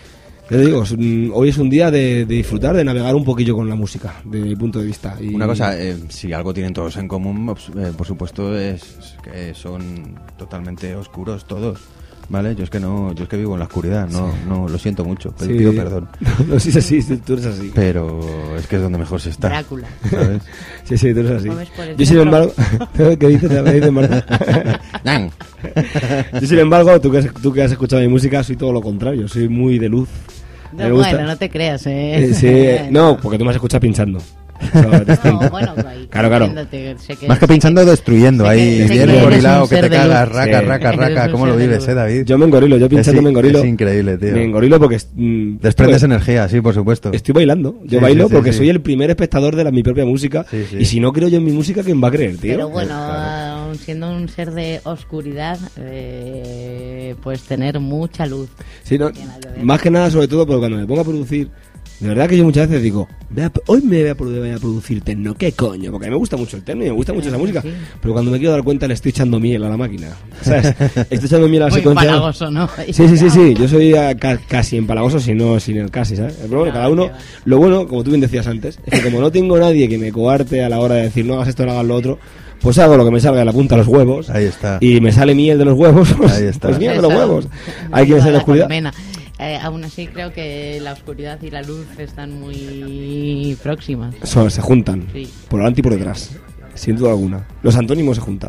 Ya te digo, es un- hoy es un día de, de disfrutar, de navegar un poquillo con la música, desde mi punto de vista. Y Una cosa, eh, si algo tienen todos en común, pues, eh, por supuesto, es que son totalmente oscuros todos. ¿Vale? Yo es que no, yo es que vivo en la oscuridad, no, no, lo siento mucho, pero Sí. pido perdón. No, sí, sí, sí, sí, tú eres así. Pero es que es donde mejor se está. Drácula. ¿Sabes? Sí, sí, tú eres así. Comes por el Yo, sin centro. embargo, ¿qué dices? ¿Qué dices, Marta? ¡Nan! Yo, sin embargo, tú que, has, tú que has escuchado mi música, soy todo lo contrario, soy muy de luz. No, Me gusta. bueno, no te creas, Eh, ¿eh? sí, eh, no, porque tú me has escuchado pinchando. Eso es distinto. No, bueno, ahí, Claro, claro. entiéndote, sé que- Más que pinchando, destruyendo sé ahí. que- sé Bien que engorilado, eres un que te ser de cagas, luz. raca, Sí. raca, Eres raca. un ¿Cómo lo ser de vives, luz. eh, David? Yo me engorilo, yo pinchando Es me in- engorilo. es increíble, tío. Me engorilo porque mm, Desprendes estoy, energía, sí, por supuesto. estoy bailando. Yo Sí, bailo sí, sí, porque sí. soy el primer espectador de la, mi propia música. Sí, sí. Y si no creo yo en mi música, ¿quién va a creer, tío? Pero bueno, aun siendo un ser de oscuridad, eh, puedes tener mucha luz. Sí, no, Tiene algo que ver. más que nada, sobre todo, porque cuando me pongo a producir, de verdad que yo muchas veces digo, "Voy a- hoy me voy a, produ- voy a producir techno, ¿qué coño? Porque a mí me gusta mucho el techno y me gusta mucho esa Sí, música. sí. Pero cuando me quiero dar cuenta, le estoy echando miel a la máquina. ¿Sabes? Estoy echando miel a la Muy secuencia. empalagoso, ¿no? Sí, sí, sí, sí. Yo soy ah, ca- casi empalagoso, si no sin el casi, ¿sabes? Pero bueno, Ah, cada uno. qué va. Lo bueno, como tú bien decías antes, es que como no tengo nadie que me coarte a la hora de decir no hagas esto, no hagas lo otro, pues hago lo que me salga de la punta de los huevos. Ahí está. Y me sale miel de los huevos. Pues, Ahí está. pues miel de los Eso, huevos. me Hay que lleva ser en la la oscuridad. colmena. Eh, aún así creo que la oscuridad y la luz están muy próximas. Son- se juntan. Sí. Por delante y por detrás. Sin duda alguna. Los antónimos se juntan.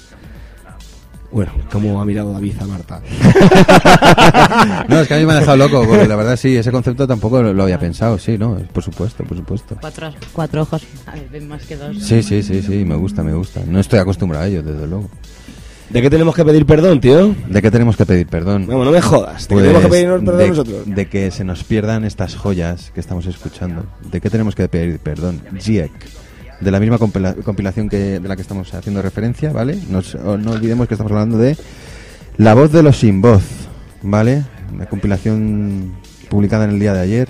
Bueno, como ha mirado David a Marta. No, es que a mí me ha dejado loco, porque la verdad sí, ese concepto tampoco lo, lo había pensado, sí, ¿no? Por supuesto, por supuesto. Cuatro, cuatro ojos, a ver, ven más que dos. Sí, sí, sí, sí, me gusta, me gusta. No estoy acostumbrado a ello, desde luego. ¿De qué tenemos que pedir perdón, tío? ¿De qué tenemos que pedir perdón? Vamos, no me jodas. ¿De Pues, qué tenemos que pedir perdón de, nosotros? de que se nos pierdan estas joyas que estamos escuchando. ¿De qué tenemos que pedir perdón? Giek. De la misma compila- compilación que de la que estamos haciendo referencia, ¿vale? Nos- o no olvidemos que estamos hablando de La voz de los sin voz, ¿vale? Una compilación publicada en el día de ayer.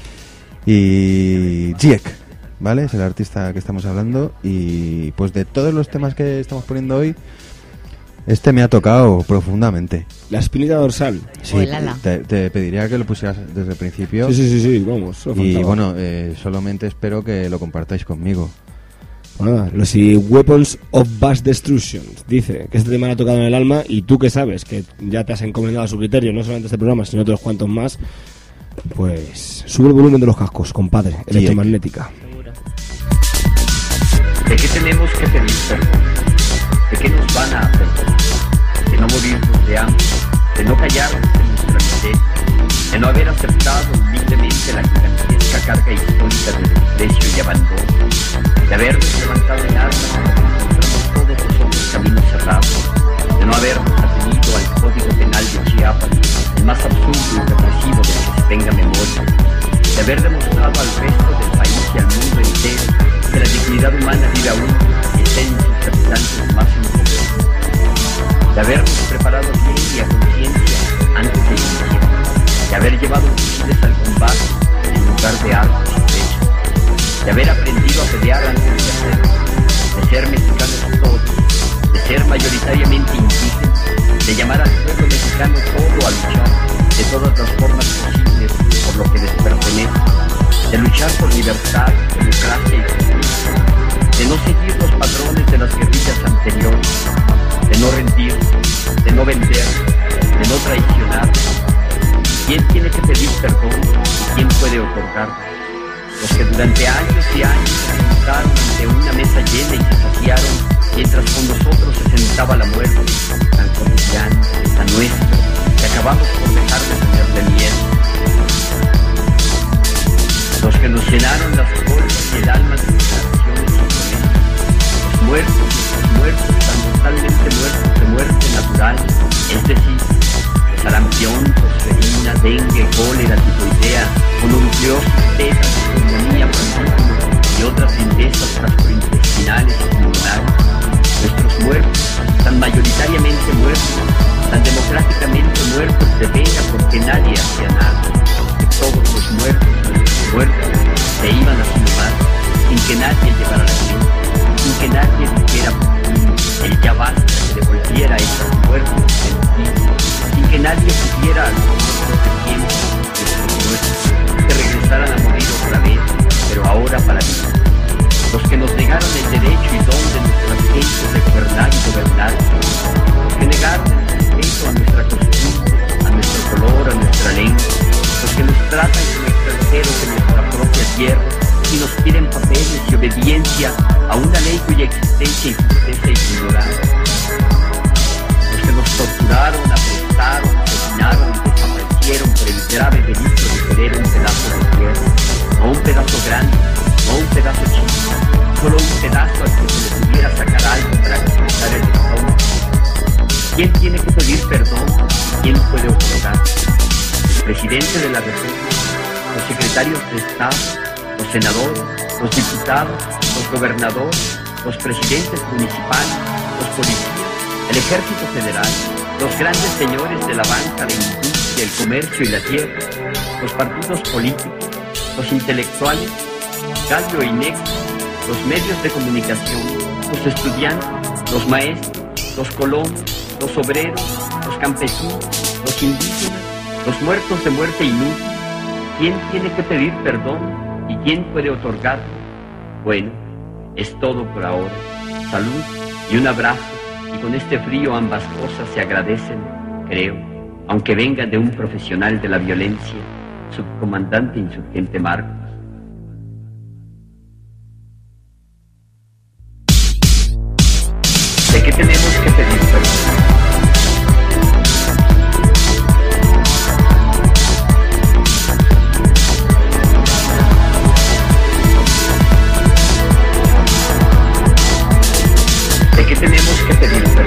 Y Giek, ¿vale? Es el artista que estamos hablando. Y pues de todos los temas que estamos poniendo hoy, este me ha tocado profundamente. La espinita dorsal. O el ala. te, te pediría que lo pusieras desde el principio. Sí, sí, sí, sí, vamos. solo Y faltaba. bueno, eh, solamente espero que lo compartáis conmigo. Pues nada, los y Weapons of Mass Destruction. Dice que este tema le ha tocado en el alma y tú que sabes que ya te has encomendado a su criterio, no solamente este programa, sino otros cuantos más, pues sube el volumen de los cascos, compadre. Sí, Electromagnética. Seguro. ¿De qué tenemos que pedir perdón? ¿De qué nos van a perdonar? De no morirnos de hambre, de no callarnos de nuestra miseria, de no haber aceptado humildemente la gigantesca carga histórica de desprecio y abandono, de habernos levantado en armas cuando encontramos todos los otros caminos cerrados, de no habernos atenido al Código Penal de Chiapas, el más absurdo y represivo del que se tenga memoria, de haber demostrado al resto del país y al mundo entero que la dignidad humana vive aún y está en sus habitantes más impoveros, de habernos preparado bien y a conciencia antes de iniciar, de haber llevado fusiles al combate en lugar de armas y flechas, de haber aprendido a pelear antes de hacerlo, de ser mexicanos todos, de ser mayoritariamente indígenas, de llamar al pueblo mexicano todo a luchar, de todas las formas posibles por lo que les pertenece, de luchar por libertad, democracia y justicia, de no seguir los patrones de las guerrillas anteriores, de no rendir, de no vender, de no traicionar. ¿Quién tiene que pedir perdón y quién puede otorgarlo? Los que durante años y años se sentaron ante una mesa llena y se saciaron, mientras con nosotros se sentaba la muerte, tan cotidiana, tan nuestra, que acabamos por dejar de tenerle miedo. Los que nos llenaron las bolsas y el alma de declaraciones y promesas. Los muertos, los muertos, tan totalmente muertos de muerte natural, es decir, de sarampión, tosferina, dengue, cólera, tifoidea, mononucleosis, tetas, pulmonía, partículas y otras lindezas gastrointestinales y pulmonares. Nuestros muertos, tan mayoritariamente muertos, tan democráticamente muertos de pena porque nadie hacía nada, que todos los muertos, nuestros muertos, se iban así nomás, sin que nadie llevara la cruz, sin que nadie dijera por fin, el ya basta que devolviera esos muertos sentidos, sin que nadie pudiera a los otros de tiempo, nuestros que regresaran a morir otra vez, pero ahora para vivir. Los que nos negaron el derecho y don de nuestras gentes de gobernar y gobernar. Los que negaron el respeto a nuestra costumbre, a nuestro color, a nuestra lengua. Los que nos tratan como extranjeros en nuestra propia tierra y nos piden papeles y obediencia a una ley cuya existencia y certeza es ignorada. Los que nos torturaron, aprestaron, asesinaron y desaparecieron por el grave delito de querer un pedazo de tierra, no un pedazo grande, no un pedazo chico, solo un pedazo al que se le pudiera sacar algo para completar el estómago. ¿Quién tiene que pedir perdón y quién puede otorgar? El presidente de la República, los secretarios de Estado, los senadores, los diputados, los gobernadores, los presidentes municipales, los policías, el ejército federal, los grandes señores de la banca, la industria, el comercio y la tierra, los partidos políticos, los intelectuales, Gallo y Nexo, los medios de comunicación, los estudiantes, los maestros, los colonos, los obreros, los campesinos, los indígenas, los muertos de muerte inútil. ¿Quién tiene que pedir perdón y quién puede otorgar? Bueno, es todo por ahora. Salud y un abrazo, y con este frío ambas cosas se agradecen, creo, aunque vengan de un profesional de la violencia, subcomandante insurgente Marcos. ¿De qué tenemos que pedir perdón? ¿De qué tenemos que pedir perdón?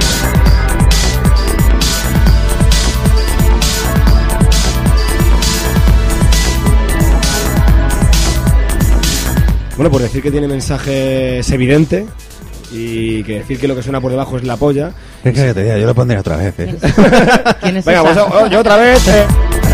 Bueno, por decir que tiene mensaje es evidente y que decir que lo que suena por debajo es la polla. Es que te diga, yo lo pondré otra vez, ¿eh? ¿Quién es Venga, esa? pues oh, yo otra vez. Eh.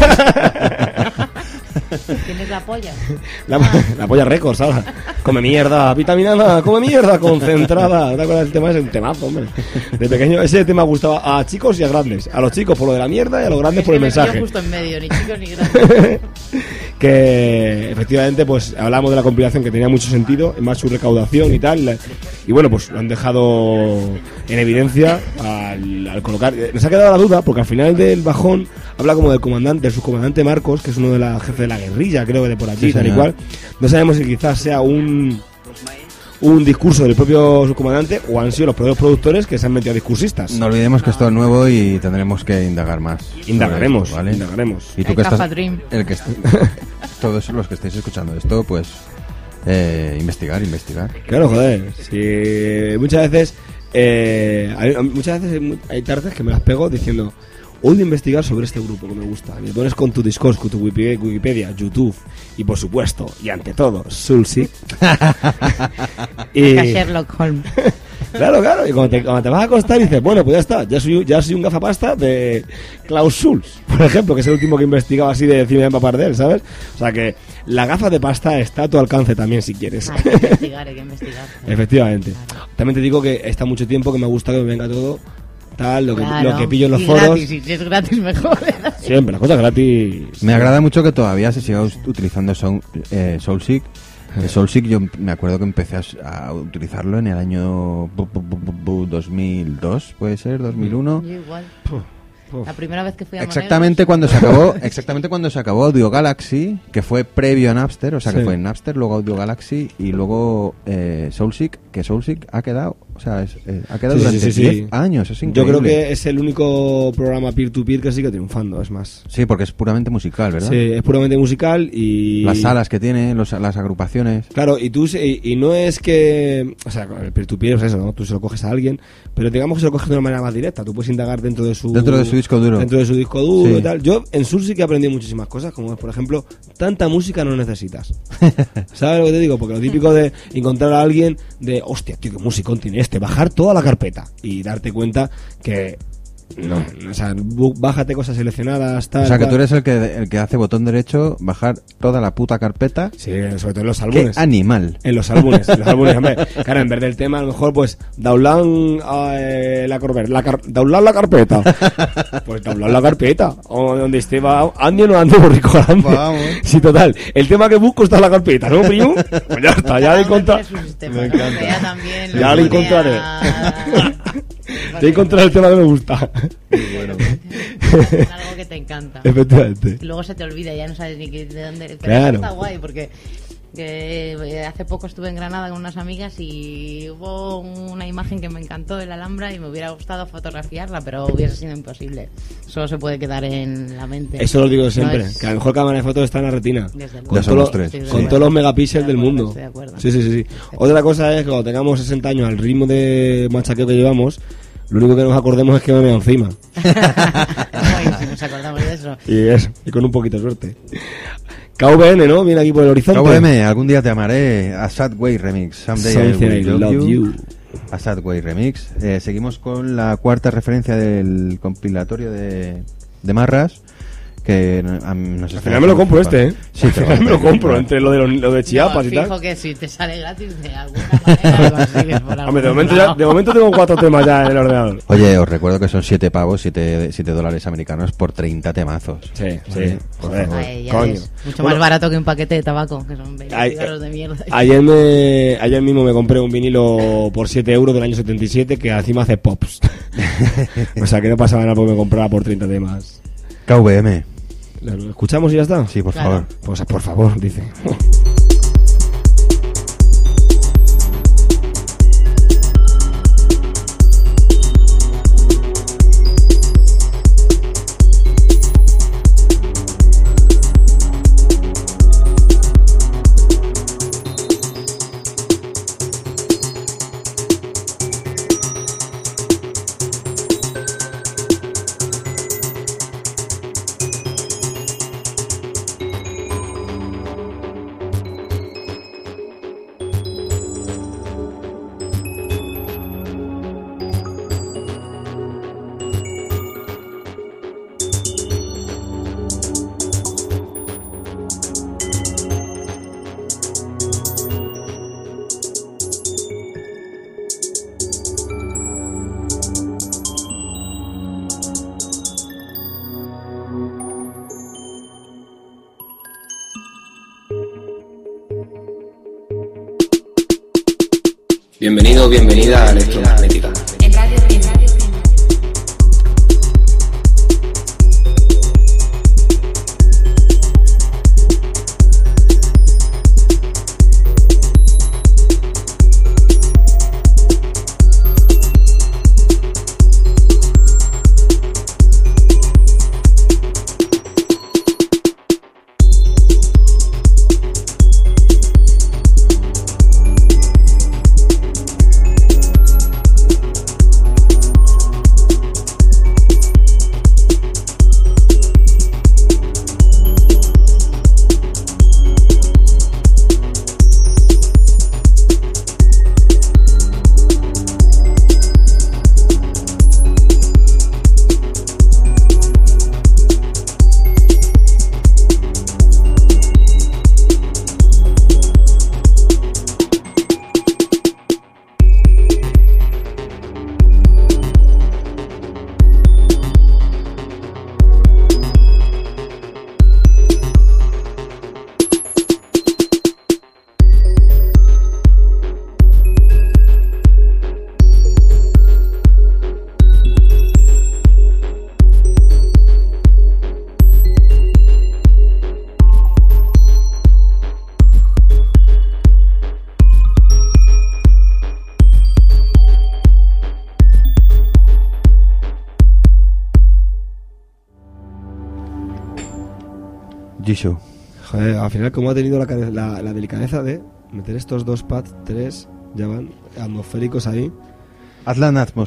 ¿Quién es la polla? La, la polla récords ahora. Come mierda, vitaminada, come mierda, concentrada. ¿Te acuerdas del tema? Es un temazo, hombre. De pequeño, ese tema gustaba a chicos y a grandes. A los chicos por lo de la mierda y a los grandes Es por que el me mensaje. pillo justo en medio, ni chicos ni grandes. Que efectivamente pues hablamos de la compilación que tenía mucho sentido, más su recaudación y tal, y bueno, pues lo han dejado en evidencia al, al colocar. Nos ha quedado la duda porque al final del bajón habla como del comandante, del subcomandante Marcos, que es uno de la jefes de la guerrilla, creo que de por allí, Sí, tal y señor. cual. No sabemos si quizás sea un un discurso del propio subcomandante o han sido los propios productores que se han metido a discursistas. No olvidemos que esto es nuevo y tendremos que indagar más. Indagaremos, sobre esto, ¿vale? indagaremos. Y tú El que estás, Cafa Dream. el que est- todos los que estáis escuchando esto, pues eh, investigar, investigar. Claro, joder. Si muchas veces, eh, hay- muchas veces hay mu- hay tardes que me las pego diciendo, hoy de investigar sobre este grupo que me gusta. Me pones con tu Discord, con tu Wikipedia, Wikipedia, YouTube y por supuesto, y ante todo, Sulsic. y A Sherlock Holmes. claro, claro. Y cuando te, cuando te vas a acostar dices, bueno, pues ya está. Ya soy, ya soy un gafapasta de Klaus Schulz, por ejemplo, que es el último que investigaba así de cine de empapar de él, ¿sabes? O sea que la gafa de pasta está a tu alcance también si quieres. Hay que investigar, hay que investigar. Efectivamente. También te digo que está mucho tiempo que me gusta que me venga todo tal, lo que, Claro. lo que pillo en los Y foros. gratis, y si es gratis mejor. Siempre, las cosas gratis. Me agrada mucho que todavía se siga us- utilizando Soul, eh, Soulseek. El Soulseek yo me acuerdo que empecé a, a utilizarlo en el año bu- bu- bu- bu- bu- dos mil dos, puede ser, dos mil uno. Yo igual. La primera vez que fui a Exactamente cuando se acabó, exactamente cuando se acabó Audio Galaxy, que fue previo a Napster, o sea que Sí. fue en Napster, luego Audio Galaxy y luego eh, Soulseek, que Soulseek ha quedado, o sea, es, eh, ha quedado Sí, sí, durante sí, sí. diez años, es Yo increíble. creo que es el único programa peer-to-peer que sigue triunfando, es más. Sí, porque es puramente musical, ¿verdad? Sí, es puramente musical y... Las salas que tiene, los, las agrupaciones. Claro, y tú se- y, y no es que, o sea, el peer-to-peer es eso, ¿no? Tú se lo coges a alguien, pero digamos que se lo coges de una manera más directa. Tú puedes indagar dentro de su Dentro de su disco duro. dentro de su disco duro Sí. y tal. Yo en Sur sí que he aprendido muchísimas cosas, como por ejemplo, tanta música no necesitas. ¿Sabes lo que te digo? Porque lo típico de encontrar a alguien de, hostia, tío, qué musicón tiene este, bajar toda la carpeta y darte cuenta que No, o sea, bu- bájate cosas seleccionadas, tal. O sea, que cual. tú eres el que, el que hace botón derecho, bajar toda la puta carpeta. Sí, sobre todo en los ¡Qué álbumes. animal! En los álbumes, en los álbumes, hombre. Claro, en vez del tema, a lo mejor, pues, download eh, la, corber, la, car, download la carpeta. Pues download la carpeta. O donde esté, va, ande o no ande, borrico grande. Vamos. Sí, total. El tema que busco está en la carpeta, ¿no, primo? Pues ya está, ya Cada le uno encontraré. tiene su sistema, Me ¿no? encanta. Que ya también lo Ya lo pone encontraré. a- Ya encontré el tema que me gusta. Algo que te encanta. Efectivamente. Y luego se te olvida, ya no sabes ni qué- de dónde. Pero Claro. está guay porque que, eh, hace poco estuve en Granada con unas amigas y hubo una imagen que me encantó de la Alhambra y me hubiera gustado fotografiarla, pero hubiese sido imposible. Solo se puede quedar en la mente. Eso lo digo siempre, No es- que a lo mejor cámara de fotos está en la retina. Desde luego. Con, Ya todo somos lo- tres. Estoy de con acuerdo. todos los megapíxeles Estoy de del acuerdo, mundo. estoy de acuerdo. Sí, sí, sí, sí. Otra cosa es que cuando tengamos sesenta años al ritmo de machaqueo que llevamos, lo único que nos acordemos es que me veo encima. Guay, si nos acordamos de eso. Y eso, y con un poquito de suerte. K V N, ¿no? Viene aquí por el horizonte. K V M, algún día te amaré. A Sad Way Remix. Someday Something I will I love, love you. you. A Sad Way Remix. Eh, seguimos con la cuarta referencia del compilatorio de, de Marras. Que no- a mí nos Al está final me lo compro flipando. este, ¿eh? Sí, Al te final lo me lo compro, compro. entre lo de, lo, lo de Chiapas No, y fijo tal. que si te sale gratis de alguna manera lo consigues por algún Hombre, de momento, ya, lado. de momento tengo cuatro temas ya en el ordenador. Oye, os recuerdo que son siete pavos, siete, siete dólares americanos por treinta temazos. Sí, sí. Vale, por Joder, favor. Ay, ya coño. ves. Mucho Bueno, más barato que un paquete de tabaco, que son veinte Ay, cigarros de mierda. Ayer, me, ayer mismo me compré un vinilo por siete euros del año setenta y siete que encima hace pops. O sea que no pasaba nada porque me compraba por treinta temas. K V M. ¿Lo escuchamos y ya está? Sí, por Claro. favor. Pues por favor, dice. Bienvenido, bienvenida a Electromagnética. En Radio Ritmo. G-Show. Joder, al final, como ha tenido la, care- la, la delicadeza de meter estos dos pads, tres, ya van atmosféricos ahí. Atlan Atmosphere.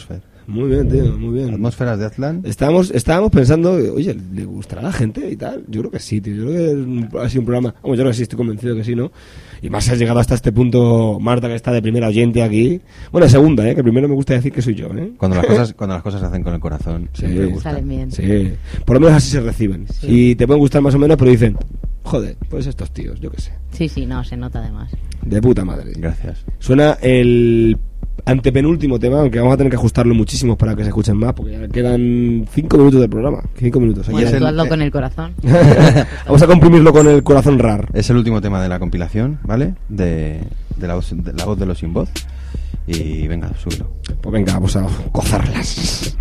Muy bien, tío, muy bien. Atmósferas de Atlan. Estábamos, estábamos pensando, oye, ¿le gustará a la gente y tal? Yo creo que sí, tío. Yo creo que es un- ha sido un programa. Vamos, yo creo que sí, estoy convencido que sí, ¿no? Y más has llegado hasta este punto, Marta, que está de primera oyente aquí. Bueno, de segunda, ¿eh? Que primero me gusta decir que soy yo, ¿eh? Cuando las cosas, cuando las cosas se hacen con el corazón, Sí. siempre gustan. Salen bien. Sí. Por lo menos así se reciben. Sí. Y te pueden gustar más o menos, pero dicen, joder, pues estos tíos, yo qué sé. Sí, sí, no, se nota además. De puta madre. Gracias. Suena el antepenúltimo tema, aunque vamos a tener que ajustarlo muchísimo para que se escuchen más, porque ya quedan cinco minutos del programa. Cinco minutos. Bueno, es tú el- hazlo eh, con el corazón. Vamos a comprimirlo con el corazón rar. Es el último tema de la compilación, ¿vale? De, de, la, voz, de la voz de los sin voz. Y venga, súbelo. Pues venga, vamos a gozarlas.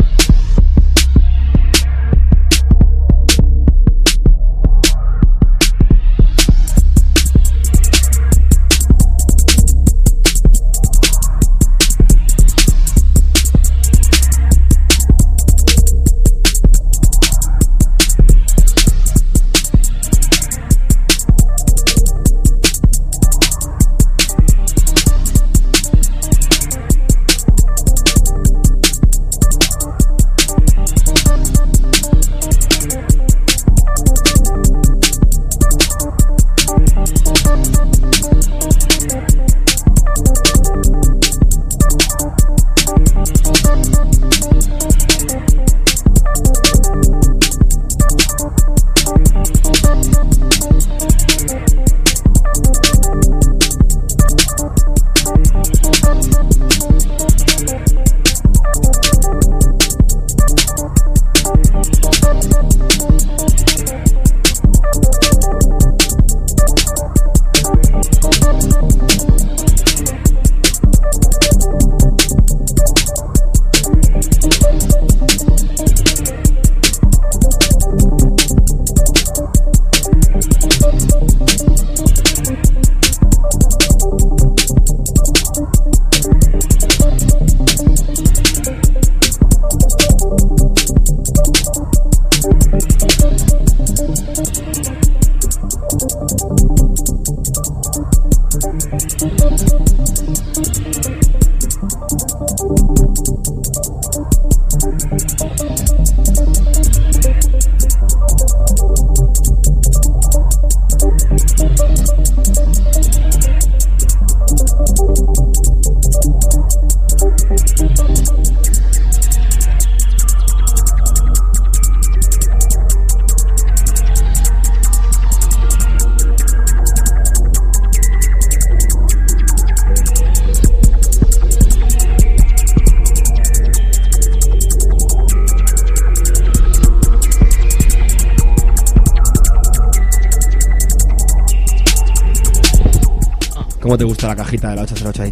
¿Cómo te gusta la cajita de la ocho cero ocho ahí?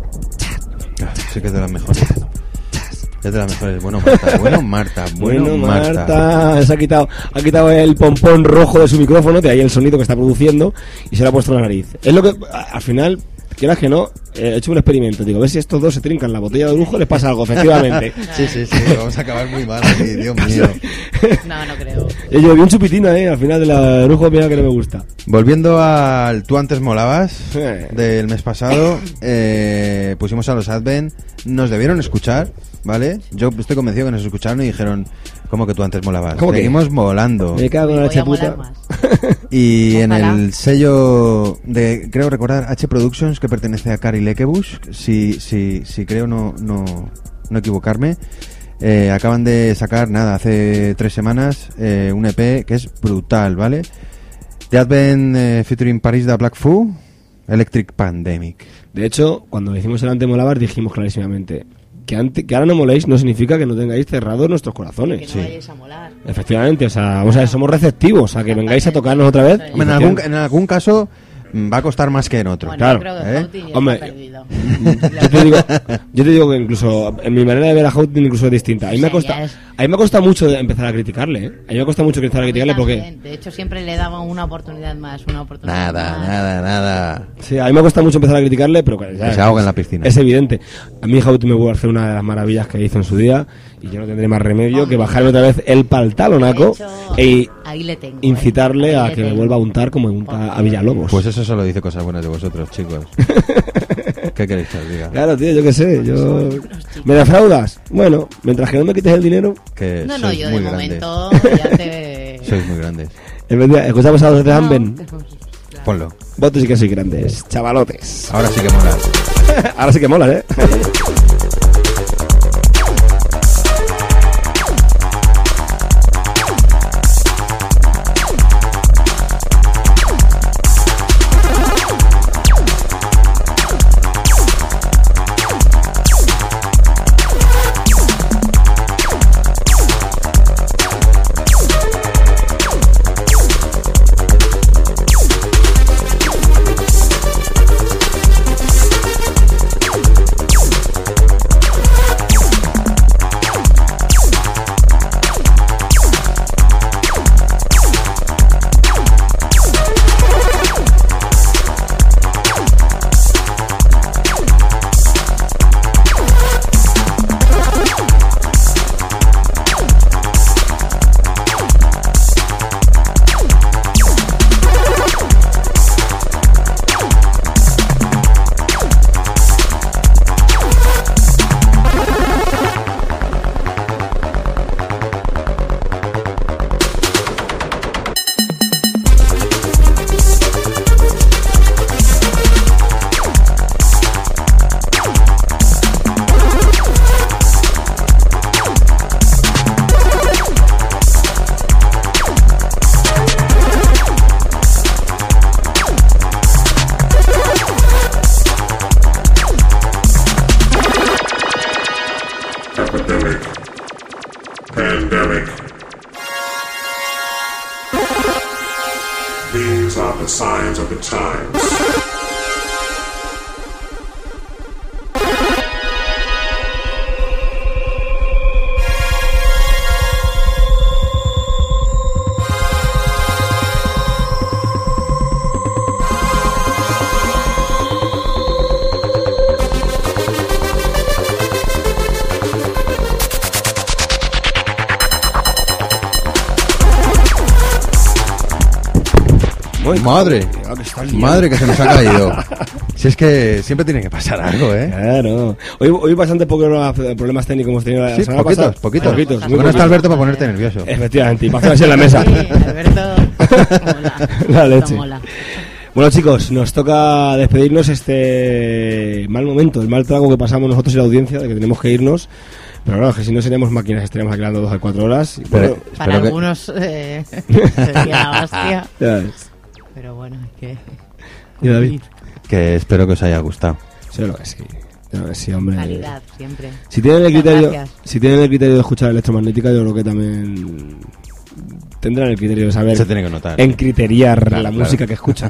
Ah, sí que es de las mejores. Es de las mejores. Bueno, Marta. Bueno, Marta. Bueno, Bueno, Marta. Marta, se ha quitado, ha quitado el pompón rojo de su micrófono, de ahí el sonido que está produciendo, y se lo ha puesto en la nariz. Es lo que, a- al final, quieras que no, he hecho un experimento, digo, a ver si estos dos se trincan la botella de lujo, les pasa algo, efectivamente. Sí, sí, sí. Vamos a acabar muy mal aquí, Dios mío. No, no creo. Eh, Yo vi un chupitina, eh, al final de la de lujo, mira que no me gusta. Volviendo al Tú antes molabas Eh. del mes pasado, eh, pusimos a los Advent, nos debieron escuchar, ¿vale? Yo estoy convencido que nos escucharon y dijeron, ¿cómo que tú antes molabas? ¿Cómo que? Seguimos molando. Me cago en la Voy leche a molar puta. más. Y en Ojalá. el sello de, creo recordar, H Productions, que pertenece a Cary Lekebusch, si, si, si creo no, no, no equivocarme, eh, acaban de sacar, nada, hace tres semanas, eh, un E P que es brutal, ¿vale? The Advent eh, featuring Paris da Black Foo, Electric Pandemic. De hecho, cuando hicimos el antemolabar dijimos clarísimamente que, ante, que ahora no moléis no significa que no tengáis cerrados nuestros Que corazones. no Sí. vayáis a molar. Efectivamente, o sea, vamos a ver, somos receptivos a que vengáis a tocarnos otra vez. Sí. Hombre, en, algún, en algún caso mm, va a costar más que en otro. Bueno, Claro, yo creo que ¿eh? Houghton ya Hombre, está perdido. Yo te, digo, yo te digo que incluso en mi manera de ver a Houghton incluso es distinta. A mí me ha Sí, ya costado, es. a mí me ha costado mucho de empezar a criticarle, ¿eh? A mí me ha costado mucho empezar a A mí criticarle porque también. De hecho, siempre le daba una oportunidad más, una oportunidad Nada, más. nada, nada. sí, a mí me ha costado mucho empezar a criticarle, pero que, ya, Que se ahoga en la piscina. Es evidente. A mí Houghton me vuelve a hacer una de las maravillas que hizo en su día y yo no tendré más remedio Hombre. que bajarle otra vez el paltalonaco De hecho, e ahí le tengo, incitarle ¿eh? Ahí a le que me tengo. vuelva a untar como unta a Villalobos. Pues eso solo dice cosas buenas de vosotros, chicos. ¿Qué queréis que os diga? Claro, tío, yo qué sé. Yo... ¿Me defraudas? Bueno, mientras que no me quites el dinero. Que No, no, sois yo de muy grandes. momento ya te... Sois muy grandes. En vez de- Escuchamos a los de No, Amben. claro. Ponlo. Votos sí que soy grandes. Chavalotes. Ahora sí que mola. Ahora sí que mola, ¿eh? Epidemic. Pandemic. These are the signs of the times. Muy Madre, Ah, que está liado. madre que se nos ha caído. Si es que siempre tiene que pasar algo, ¿eh? Claro. Hoy, hoy bastante pocos problemas técnicos hemos tenido la Sí, semana poquitos, pasada. poquitos. Poquitos, muy Bueno, está poquitos. Alberto para ponerte nervioso. Efectivamente, y para hacer así en la mesa. Sí, Alberto, mola. La Esto leche. mola. Bueno, chicos, nos toca despedirnos este mal momento, el mal trago que pasamos nosotros y la audiencia, de que tenemos que irnos. Pero claro, que si no seríamos máquinas, estaríamos aquí hablando dos a cuatro horas. Y Pero- bueno, Para Espero que- algunos eh, sería la hostia. ya ves. Pero bueno, es que... ¿Y David? Que espero que os haya gustado. Sí, lo que sí. Lo que sí, hombre. Calidad, siempre. Si tienen el Muchas criterio, gracias. si tienen el criterio de escuchar electromagnética, yo creo que también tendrán el criterio de saber Se tiene que notar. en criteriar Claro, la claro. música que escuchan.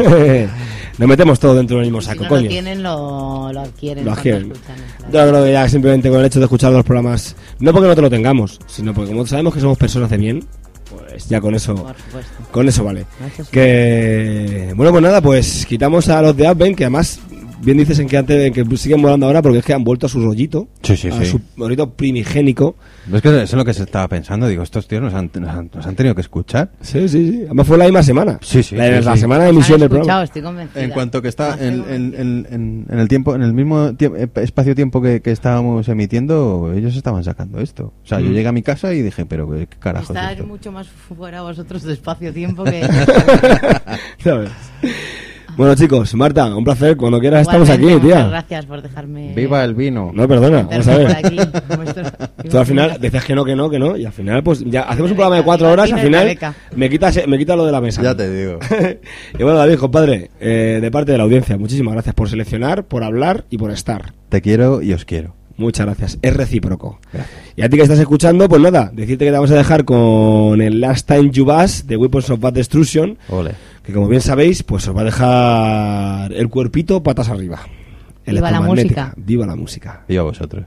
Nos metemos todo dentro del mismo Si saco, no coño. lo tienen, lo, lo adquieren. Lo cuando adquieren. escuchan, claro. Yo creo que ya simplemente con el hecho de escuchar los programas, no porque no te lo tengamos, sino porque como sabemos que somos personas de bien, pues ya con eso, Por supuesto. con eso vale. Eso sí. Que bueno, pues nada, pues quitamos a los de Advent, que además bien dices en que antes en que siguen volando ahora porque es que han vuelto a su rollito, Sí, sí, a sí. su rollito primigénico. Es que eso es lo que se estaba pensando. Digo, estos tíos nos han, nos han, nos han tenido que escuchar. Sí, sí, sí. Además fue la misma semana. Sí, sí, La, sí, la sí. semana de Os han emisión del escuchado, programa. estoy convencida. En cuanto que está Estoy en, en, convencida. en, en, en el tiempo, en el mismo tiemp- eh, espacio-tiempo que, que estábamos emitiendo, ellos estaban sacando esto. O sea, yo Mm. llegué a mi casa y dije, pero qué carajo es Estar esto. mucho más fuera vosotros de espacio-tiempo que... ¿Sabes? Bueno, chicos, Marta, un placer. Cuando quieras estamos aquí, Igualmente, muchas tía. gracias por dejarme... Viva el vino. No, perdona, vamos a meterme ver. por aquí. Vuestro- Tú al final decías que no, que no, que no, y al final, pues ya hacemos un programa de cuatro horas. Al final, me quitas, me quita lo de la mesa. Ya te digo. Y bueno, David, compadre, eh, de parte de la audiencia, muchísimas gracias por seleccionar, por hablar y por estar. Te quiero y os quiero. Muchas gracias, es recíproco. Y a ti que estás escuchando, pues nada, decirte que te vamos a dejar con el Last Time You Bass de Weapons of Bad Destruction, Ole. que como bien sabéis, pues os va a dejar el cuerpito patas arriba. Viva la Electromagnética. música. Viva la música. Viva vosotros.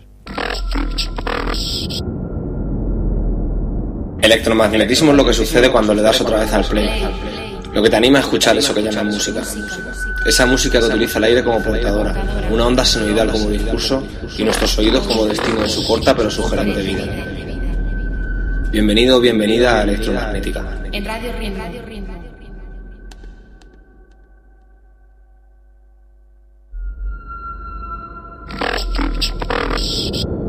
Electromagnetismo es lo que sucede cuando le das otra vez al play. Lo que te anima a escuchar eso que llaman música. Esa música que utiliza el aire como portadora, una onda senoidal como discurso y nuestros oídos como destino de su corta pero sugerente vida. Bienvenido o bienvenida a Electromagnética. En Radio Ritmo. Yes.